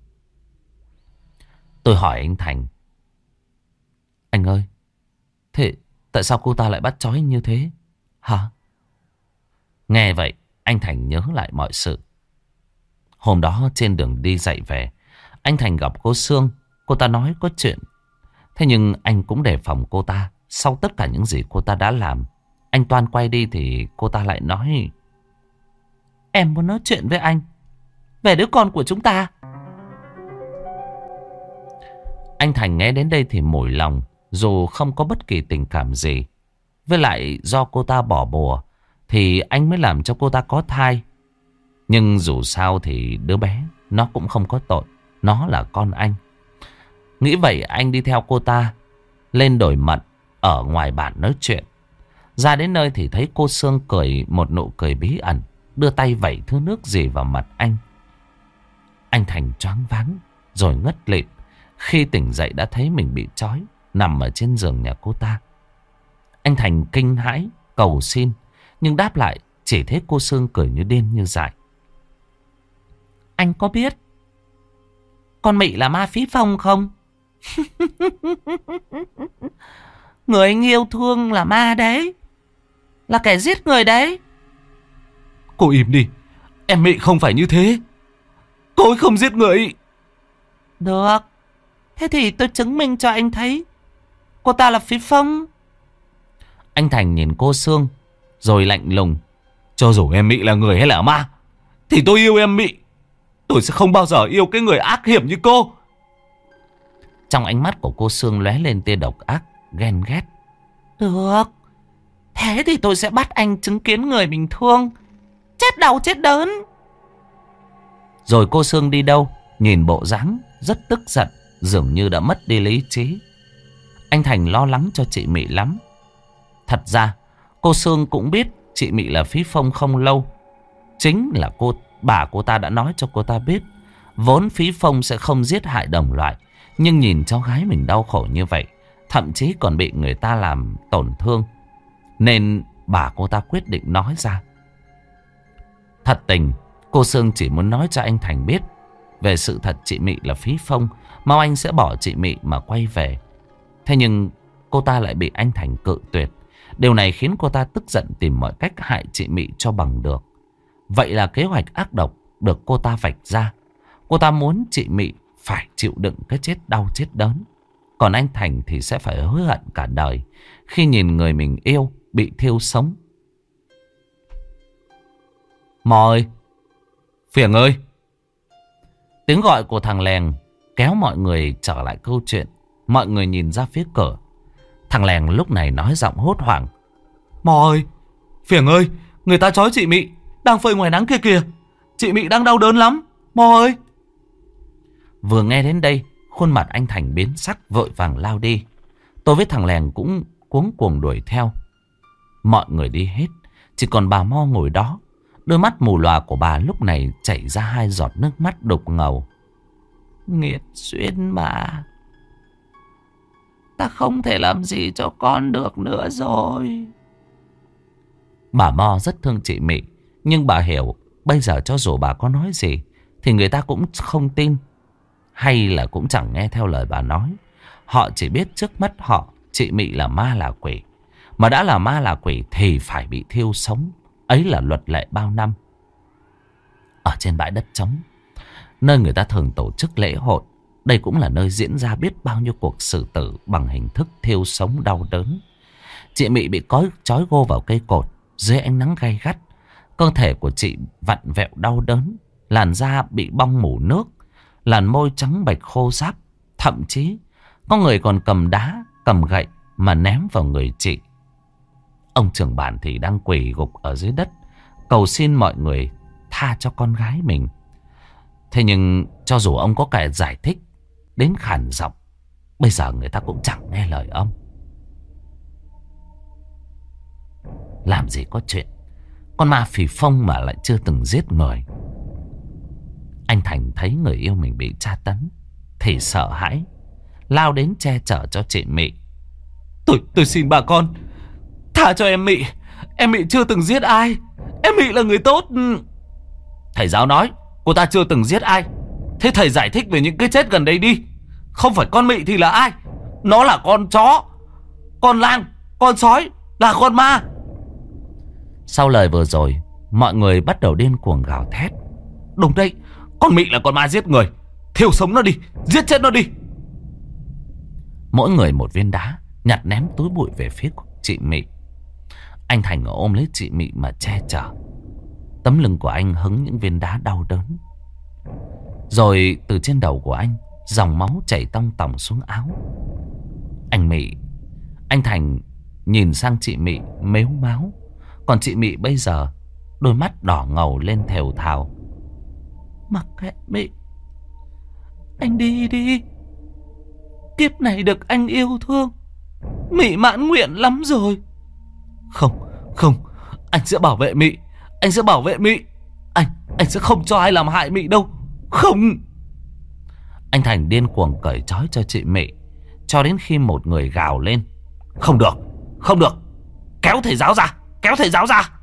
Tôi hỏi anh Thành. Anh ơi, thế tại sao cô ta lại bắt trói anh như thế? Hả? Nghe vậy, anh Thành nhớ lại mọi sự. Hôm đó trên đường đi dạy về, anh Thành gặp cô Sương. Cô ta nói có chuyện. Thế nhưng anh cũng đề phòng cô ta. Sau tất cả những gì cô ta đã làm, anh toan quay đi thì cô ta lại nói: Em muốn nói chuyện với anh về đứa con của chúng ta. Anh Thành nghe đến đây thì mủi lòng, dù không có bất kỳ tình cảm gì. Với lại do cô ta bỏ bùa thì anh mới làm cho cô ta có thai. Nhưng dù sao thì đứa bé nó cũng không có tội, nó là con anh. Nghĩ vậy anh đi theo cô ta lên đồi mận ở ngoài bản nói chuyện. Ra đến nơi thì thấy cô Sương cười một nụ cười bí ẩn, đưa tay vẩy thứ nước gì vào mặt anh. Anh Thành choáng váng rồi ngất lịm. Khi tỉnh dậy đã thấy mình bị trói, nằm ở trên giường nhà cô ta. Anh Thành kinh hãi cầu xin, nhưng đáp lại chỉ thấy cô Sương cười như điên như dại. Anh có biết con Mị là ma Phí Phong không? Người anh yêu thương là ma đấy, là kẻ giết người đấy. Cô im đi, em Mị không phải như thế. Cô ấy không giết người. Được, thế thì tôi chứng minh cho anh thấy cô ta là Phí Phong. Anh Thành nhìn cô Sương rồi lạnh lùng. Cho dù em Mị là người hay là ma thì tôi yêu em Mị. Tôi sẽ không bao giờ yêu cái người ác hiểm như cô. Trong ánh mắt của cô Sương lóe lên tia độc ác, ghen ghét. Được, thế thì tôi sẽ bắt anh chứng kiến người mình thương chết đau chết đớn. Rồi cô Sương đi đâu, nhìn bộ dáng rất tức giận, dường như đã mất đi lý trí. Anh Thành lo lắng cho chị Mị lắm. Thật ra cô Sương cũng biết chị Mị là Phí Phong không lâu. Chính là cô bà cô ta đã nói cho cô ta biết, vốn Phí Phong sẽ không giết hại đồng loại, nhưng nhìn cháu gái mình đau khổ như vậy, thậm chí còn bị người ta làm tổn thương, nên bà cô ta quyết định nói ra. Thật tình, cô Sương chỉ muốn nói cho anh Thành biết về sự thật chị Mị là phí phông. Mau anh sẽ bỏ chị Mị mà quay về. Thế nhưng cô ta lại bị anh Thành cự tuyệt. Điều này khiến cô ta tức giận tìm mọi cách hại chị Mị cho bằng được. Vậy là kế hoạch ác độc được cô ta vạch ra. Cô ta muốn chị Mị phải chịu đựng cái chết đau chết đớn. Còn anh Thành thì sẽ phải hối hận cả đời khi nhìn người mình yêu bị thiêu sống. Mò ơi! Phiền ơi! Tiếng gọi của thằng Lèng kéo mọi người trở lại câu chuyện. Mọi người nhìn ra phía cửa. Thằng Lèng lúc này nói giọng hốt hoảng. Mò ơi! Phiền ơi! Người ta trói chị Mị đang phơi ngoài nắng kia kìa. Chị Mị đang đau đớn lắm. Mò ơi! Vừa nghe đến đây, khuôn mặt anh Thành biến sắc, vội vàng lao đi. Tôi với thằng Lèng cũng cuống cuồng đuổi theo. Mọi người đi hết, chỉ còn bà Mo ngồi đó. Đôi mắt mù lòa của bà lúc này chảy ra hai giọt nước mắt đục ngầu. Nghiệt duyên mà. Ta không thể làm gì cho con được nữa rồi. Bà Mo rất thương chị Mị, nhưng bà hiểu bây giờ cho dù bà có nói gì thì người ta cũng không tin, hay là cũng chẳng nghe theo lời bà nói. Họ chỉ biết trước mắt họ chị Mị là ma là quỷ. Mà đã là ma là quỷ thì phải bị thiêu sống. Ấy là luật lệ bao năm. Ở trên bãi đất trống, nơi người ta thường tổ chức lễ hội, đây cũng là nơi diễn ra biết bao nhiêu cuộc xử tử bằng hình thức thiêu sống đau đớn. Chị Mị bị cói trói gô vào cây cột dưới ánh nắng gay gắt. Cơ thể của chị vặn vẹo đau đớn, làn da bị bong mủ nước, làn môi trắng bệch khô ráp. Thậm chí có người còn cầm đá, cầm gậy mà ném vào người chị. Ông trưởng bản thì đang quỳ gục ở dưới đất, cầu xin mọi người tha cho con gái mình. Thế nhưng cho dù ông có cả giải thích đến khản giọng, bây giờ người ta cũng chẳng nghe lời ông. Làm gì có chuyện con ma phì phông mà lại chưa từng giết người. Anh Thành thấy người yêu mình bị tra tấn thì sợ hãi, lao đến che chở cho chị Mị. Tôi, tôi xin bà con tha cho em Mị. Em Mị chưa từng giết ai. Em Mị là người tốt. Thầy giáo nói cô ta chưa từng giết ai. Thế thầy giải thích về những cái chết gần đây đi. Không phải con Mị thì là ai? Nó là con chó, con lang, con sói, là con ma. Sau lời vừa rồi, mọi người bắt đầu điên cuồng gào thét. Đúng đấy, con Mị là con ma giết người. Thiêu sống nó đi, giết chết nó đi. Mỗi người một viên đá, nhặt ném túi bụi về phía chị Mị. Anh Thành ôm lấy chị Mị mà che chở. Tấm lưng của anh hứng những viên đá đau đớn. Rồi từ trên đầu của anh, dòng máu chảy tong tòng xuống áo. Anh Mị, anh Thành nhìn sang chị Mị mếu máo. Còn chị Mị bây giờ đôi mắt đỏ ngầu lên thều thào. Mặc kệ Mị, anh đi đi. Kiếp này được anh yêu thương, Mị mãn nguyện lắm rồi. Không, không, anh sẽ bảo vệ Mị. Anh sẽ bảo vệ Mị. Anh, anh sẽ không cho ai làm hại Mị đâu. Không. Anh Thành điên cuồng cởi trói cho chị Mị, cho đến khi một người gào lên. Không được, không được. Kéo thầy giáo ra, kéo thầy giáo ra.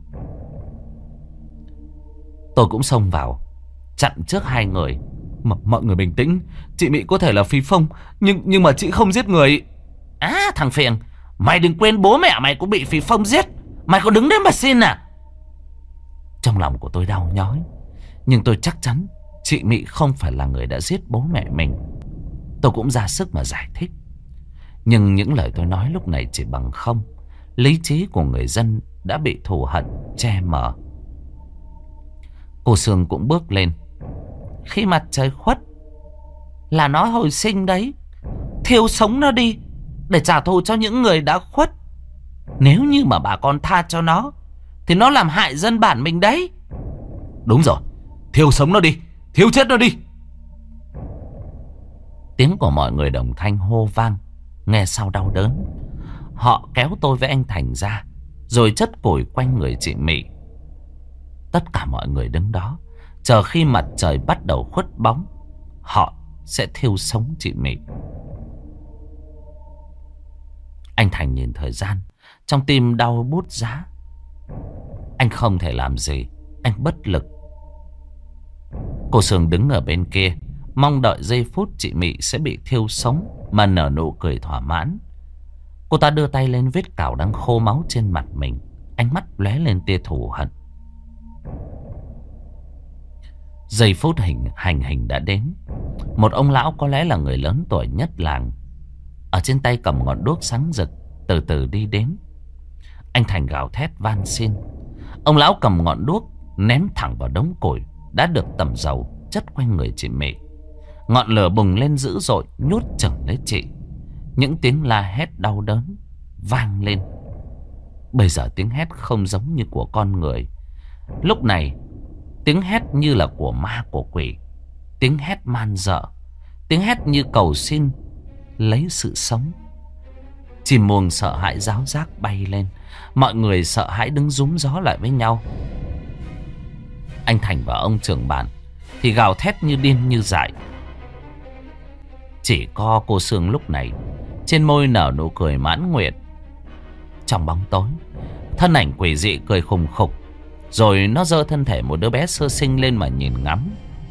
Tôi cũng xông vào, chặn trước hai người. M mọi người bình tĩnh. Chị Mị có thể là phí phông, Nhưng nhưng mà chị không giết người. À thằng phiền, mày đừng quên bố mẹ mày cũng bị phí phông giết. Mày có đứng đấy mà xin à? Trong lòng của tôi đau nhói, nhưng tôi chắc chắn chị Mị không phải là người đã giết bố mẹ mình. Tôi cũng ra sức mà giải thích, nhưng những lời tôi nói lúc này chỉ bằng không. Lý trí của người dân đã bị thù hận che mờ. Cô Sương cũng bước lên. Khi mặt trời khuất là nó hồi sinh đấy. Thiêu sống nó đi để trả thù cho những người đã khuất. Nếu như mà bà con tha cho nó thì nó làm hại dân bản mình đấy. Đúng rồi, thiêu sống nó đi, thiêu chết nó đi. Tiếng của mọi người đồng thanh hô vang, nghe sao đau đớn. Họ kéo tôi với anh Thành ra, rồi chất củi quanh người chị Mị. Tất cả mọi người đứng đó, chờ khi mặt trời bắt đầu khuất bóng, họ sẽ thiêu sống chị Mị. Anh Thành nhìn thời gian, trong tim đau buốt giá. Anh không thể làm gì, Anh bất lực. Cô Sương đứng ở bên kia, mong đợi giây phút chị Mị sẽ bị thiêu sống mà nở nụ cười thỏa mãn. Cô ta đưa tay lên vết cào đang khô máu trên mặt mình, ánh mắt lóe lên tia thù hận. Giây phút hình hành hình đã đến. Một ông lão có lẽ là người lớn tuổi nhất làng, ở trên tay cầm ngọn đuốc sáng rực, từ từ đi đến. Anh Thành gào thét van xin. Ông lão cầm ngọn đuốc ném thẳng vào đống củi đã được tẩm dầu chất quanh người chị Mị. Ngọn lửa bùng lên dữ dội, nhốt chừng lấy chị. Những tiếng la hét đau đớn vang lên. Bây giờ tiếng hét không giống như của con người. Lúc này tiếng hét như là của ma của quỷ. Tiếng hét man dợ, tiếng hét như cầu xin lấy sự sống. Chim muông sợ hãi ráo rác bay lên. Mọi người sợ hãi đứng rúm gió lại với nhau. Anh Thành và ông trưởng bản thì gào thét như điên như dại. Chỉ có cô Sương lúc này trên môi nở nụ cười mãn nguyện. Trong bóng tối, thân ảnh quỷ dị cười khùng khục, rồi nó giơ thân thể một đứa bé sơ sinh lên mà nhìn ngắm.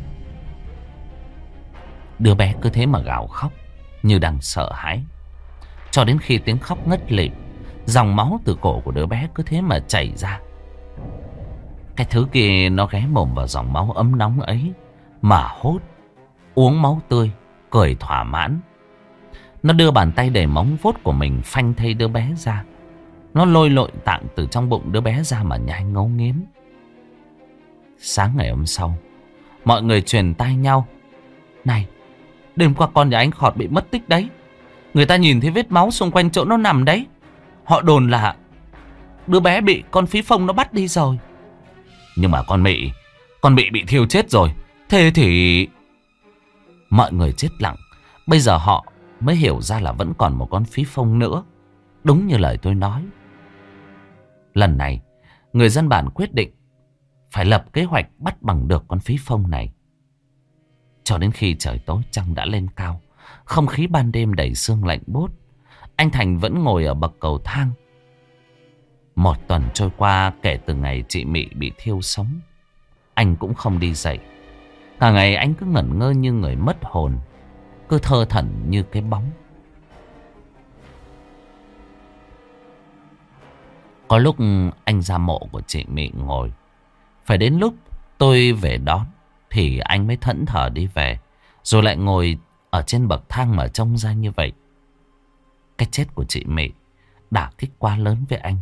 Đứa bé cứ thế mà gào khóc như đang sợ hãi, cho đến khi tiếng khóc ngất lịm, dòng máu từ cổ của đứa bé cứ thế mà chảy ra. Cái thứ kia nó ghé mồm vào dòng máu ấm nóng ấy mà hốt, uống máu tươi, cười thỏa mãn. Nó đưa bàn tay đầy móng vuốt của mình phanh thây đứa bé ra. Nó lôi lội tạng từ trong bụng đứa bé ra mà nhai ngấu nghiến. Sáng ngày hôm sau, mọi người truyền tai nhau: này, đêm qua con nhà anh Khọt bị mất tích đấy. Người ta nhìn thấy vết máu xung quanh chỗ nó nằm đấy. Họ đồn là đứa bé bị con Phí Phong nó bắt đi rồi. Nhưng mà con Mị, con Mị bị thiêu chết rồi. Thế thì... Mọi người chết lặng. Bây giờ họ mới hiểu ra là vẫn còn một con Phí Phong nữa. Đúng như lời tôi nói. Lần này, người dân bản quyết định phải lập kế hoạch bắt bằng được con Phí Phong này. Cho đến khi trời tối, trăng đã lên cao, không khí ban đêm đầy sương lạnh buốt. Anh Thành vẫn ngồi ở bậc cầu thang. Một tuần trôi qua kể từ ngày chị Mị bị thiêu sống, anh cũng không đi dậy. Cả ngày anh cứ ngẩn ngơ như người mất hồn, cứ thơ thẩn như cái bóng. Có lúc anh ra mộ của chị Mị ngồi, phải đến lúc tôi về đón thì anh mới thẫn thờ đi về, rồi lại ngồi ở trên bậc thang mà trông ra như vậy. Cái chết của chị Mị đả kích quá lớn với anh.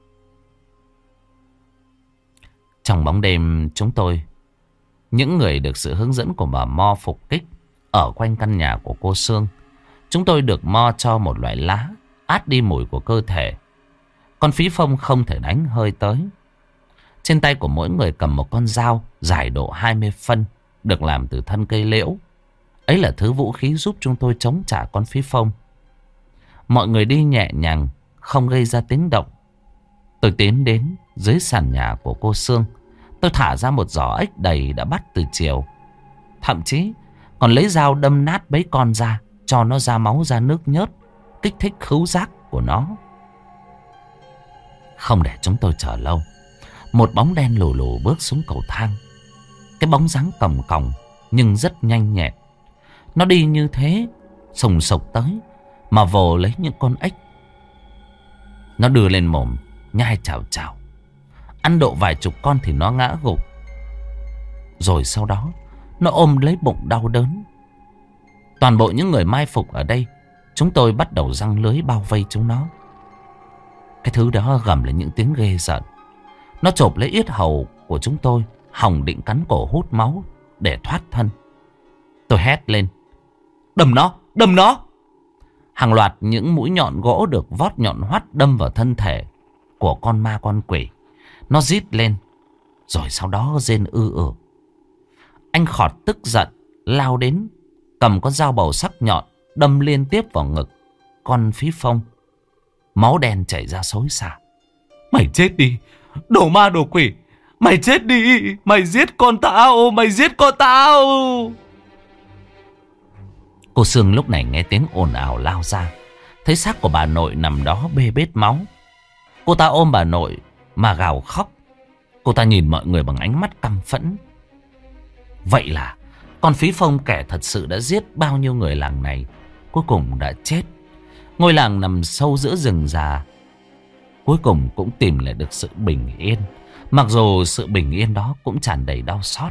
Trong bóng đêm, chúng tôi, những người được sự hướng dẫn của bà Mo phục kích ở quanh căn nhà của cô Sương, chúng tôi được Mo cho một loại lá át đi mùi của cơ thể. Con Phí Phong không thể đánh hơi tới. Trên tay của mỗi người cầm một con dao dài độ hai mươi phân, được làm từ thân cây liễu. Ấy là thứ vũ khí giúp chúng tôi chống trả con Phí Phong. Mọi người đi nhẹ nhàng, không gây ra tiếng động. Tôi tiến đến dưới sàn nhà của cô Sương. Tôi thả ra một giỏ ếch đầy đã bắt từ chiều. Thậm chí còn lấy dao đâm nát bấy con ra, cho nó ra máu ra nước nhớt, kích thích khứu giác của nó. Không để chúng tôi chờ lâu, một bóng đen lù lù bước xuống cầu thang. Cái bóng dáng còng còng nhưng rất nhanh nhẹn. Nó đi như thế, sùng sục tới mà vồ lấy những con ếch. Nó đưa lên mồm nhai chào chào, ăn độ vài chục con thì nó ngã gục. Rồi sau đó nó ôm lấy bụng đau đớn. Toàn bộ những người mai phục ở đây, chúng tôi bắt đầu giăng lưới bao vây chúng nó. Cái thứ đó gầm lên những tiếng ghê rợn. Nó chộp lấy yết hầu của chúng tôi, hòng định cắn cổ hút máu để thoát thân. Tôi hét lên: đâm nó, đâm nó! Hàng loạt những mũi nhọn gỗ được vót nhọn hoắt đâm vào thân thể của con ma con quỷ. Nó rít lên, rồi sau đó rên ư ử. Anh Khọt tức giận lao đến, cầm con dao bầu sắc nhọn đâm liên tiếp vào ngực con Phí Phong. Máu đen chảy ra xối xả. Mày chết đi, đồ ma đồ quỷ! Mày chết đi! Mày giết con tao! Mày giết con tao! Cô Sương lúc này nghe tiếng ồn ào lao ra, thấy xác của bà nội nằm đó bê bết máu. Cô ta ôm bà nội mà gào khóc. Cô ta nhìn mọi người bằng ánh mắt căm phẫn. Vậy là con Phí Phong, kẻ thật sự đã giết bao nhiêu người làng này, cuối cùng đã chết. Ngôi làng nằm sâu giữa rừng già, cuối cùng cũng tìm lại được sự bình yên. Mặc dù sự bình yên đó cũng tràn đầy đau xót.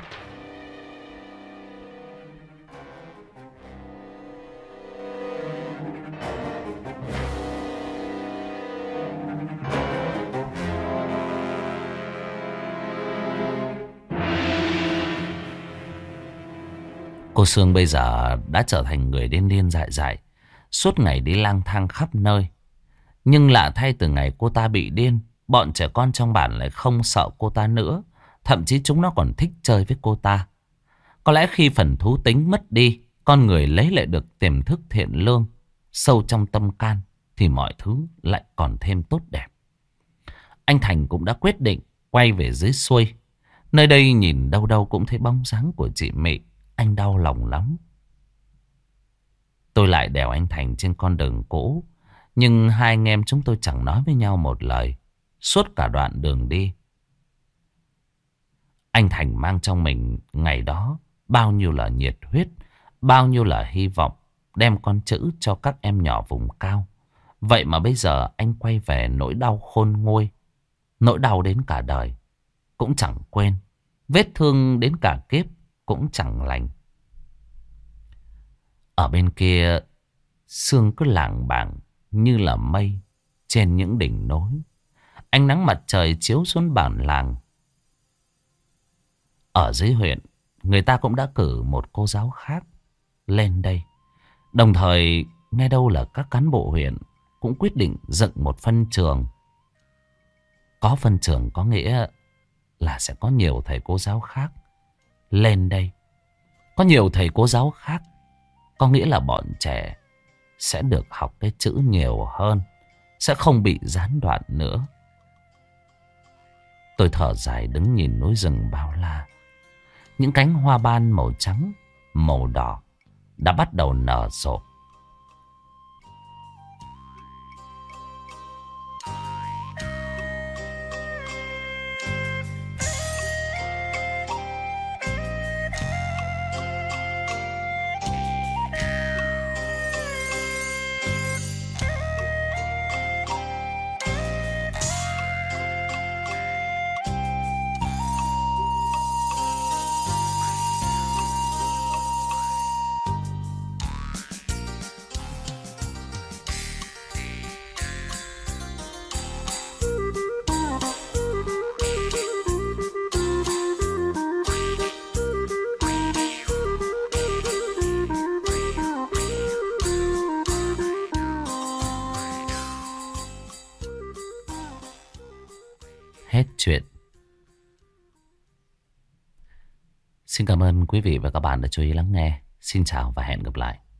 Cô Sương bây giờ đã trở thành người điên điên dại dại, suốt ngày đi lang thang khắp nơi. Nhưng lạ thay, từ ngày cô ta bị điên, bọn trẻ con trong bản lại không sợ cô ta nữa. Thậm chí chúng nó còn thích chơi với cô ta. Có lẽ khi phần thú tính mất đi, con người lấy lại được tiềm thức thiện lương sâu trong tâm can, thì mọi thứ lại còn thêm tốt đẹp. Anh Thành cũng đã quyết định quay về dưới xuôi. Nơi đây nhìn đâu đâu cũng thấy bóng dáng của chị Mị. Anh đau lòng lắm. Tôi lại đèo anh Thành trên con đường cũ, nhưng hai anh em chúng tôi chẳng nói với nhau một lời suốt cả đoạn đường đi. Anh Thành mang trong mình ngày đó bao nhiêu là nhiệt huyết, bao nhiêu là hy vọng, đem con chữ cho các em nhỏ vùng cao. Vậy mà bây giờ anh quay về nỗi đau khôn nguôi, nỗi đau đến cả đời cũng chẳng quên, vết thương đến cả kiếp cũng chẳng lành. Ở bên kia, sương cứ lảng bảng như là mây trên những đỉnh núi. Ánh nắng mặt trời chiếu xuống bản làng. Ở dưới huyện, người ta cũng đã cử một cô giáo khác lên đây. Đồng thời, nghe đâu là các cán bộ huyện cũng quyết định dựng một phân trường. Có phân trường có nghĩa là sẽ có nhiều thầy cô giáo khác lên đây. Có nhiều thầy cô giáo khác có nghĩa là bọn trẻ sẽ được học cái chữ nhiều hơn, sẽ không bị gián đoạn nữa. Tôi thở dài đứng nhìn núi rừng bao la. Những cánh hoa ban màu trắng, màu đỏ đã bắt đầu nở rộ. Hết chuyện. Xin cảm ơn quý vị và các bạn đã chú ý lắng nghe. Xin chào và hẹn gặp lại.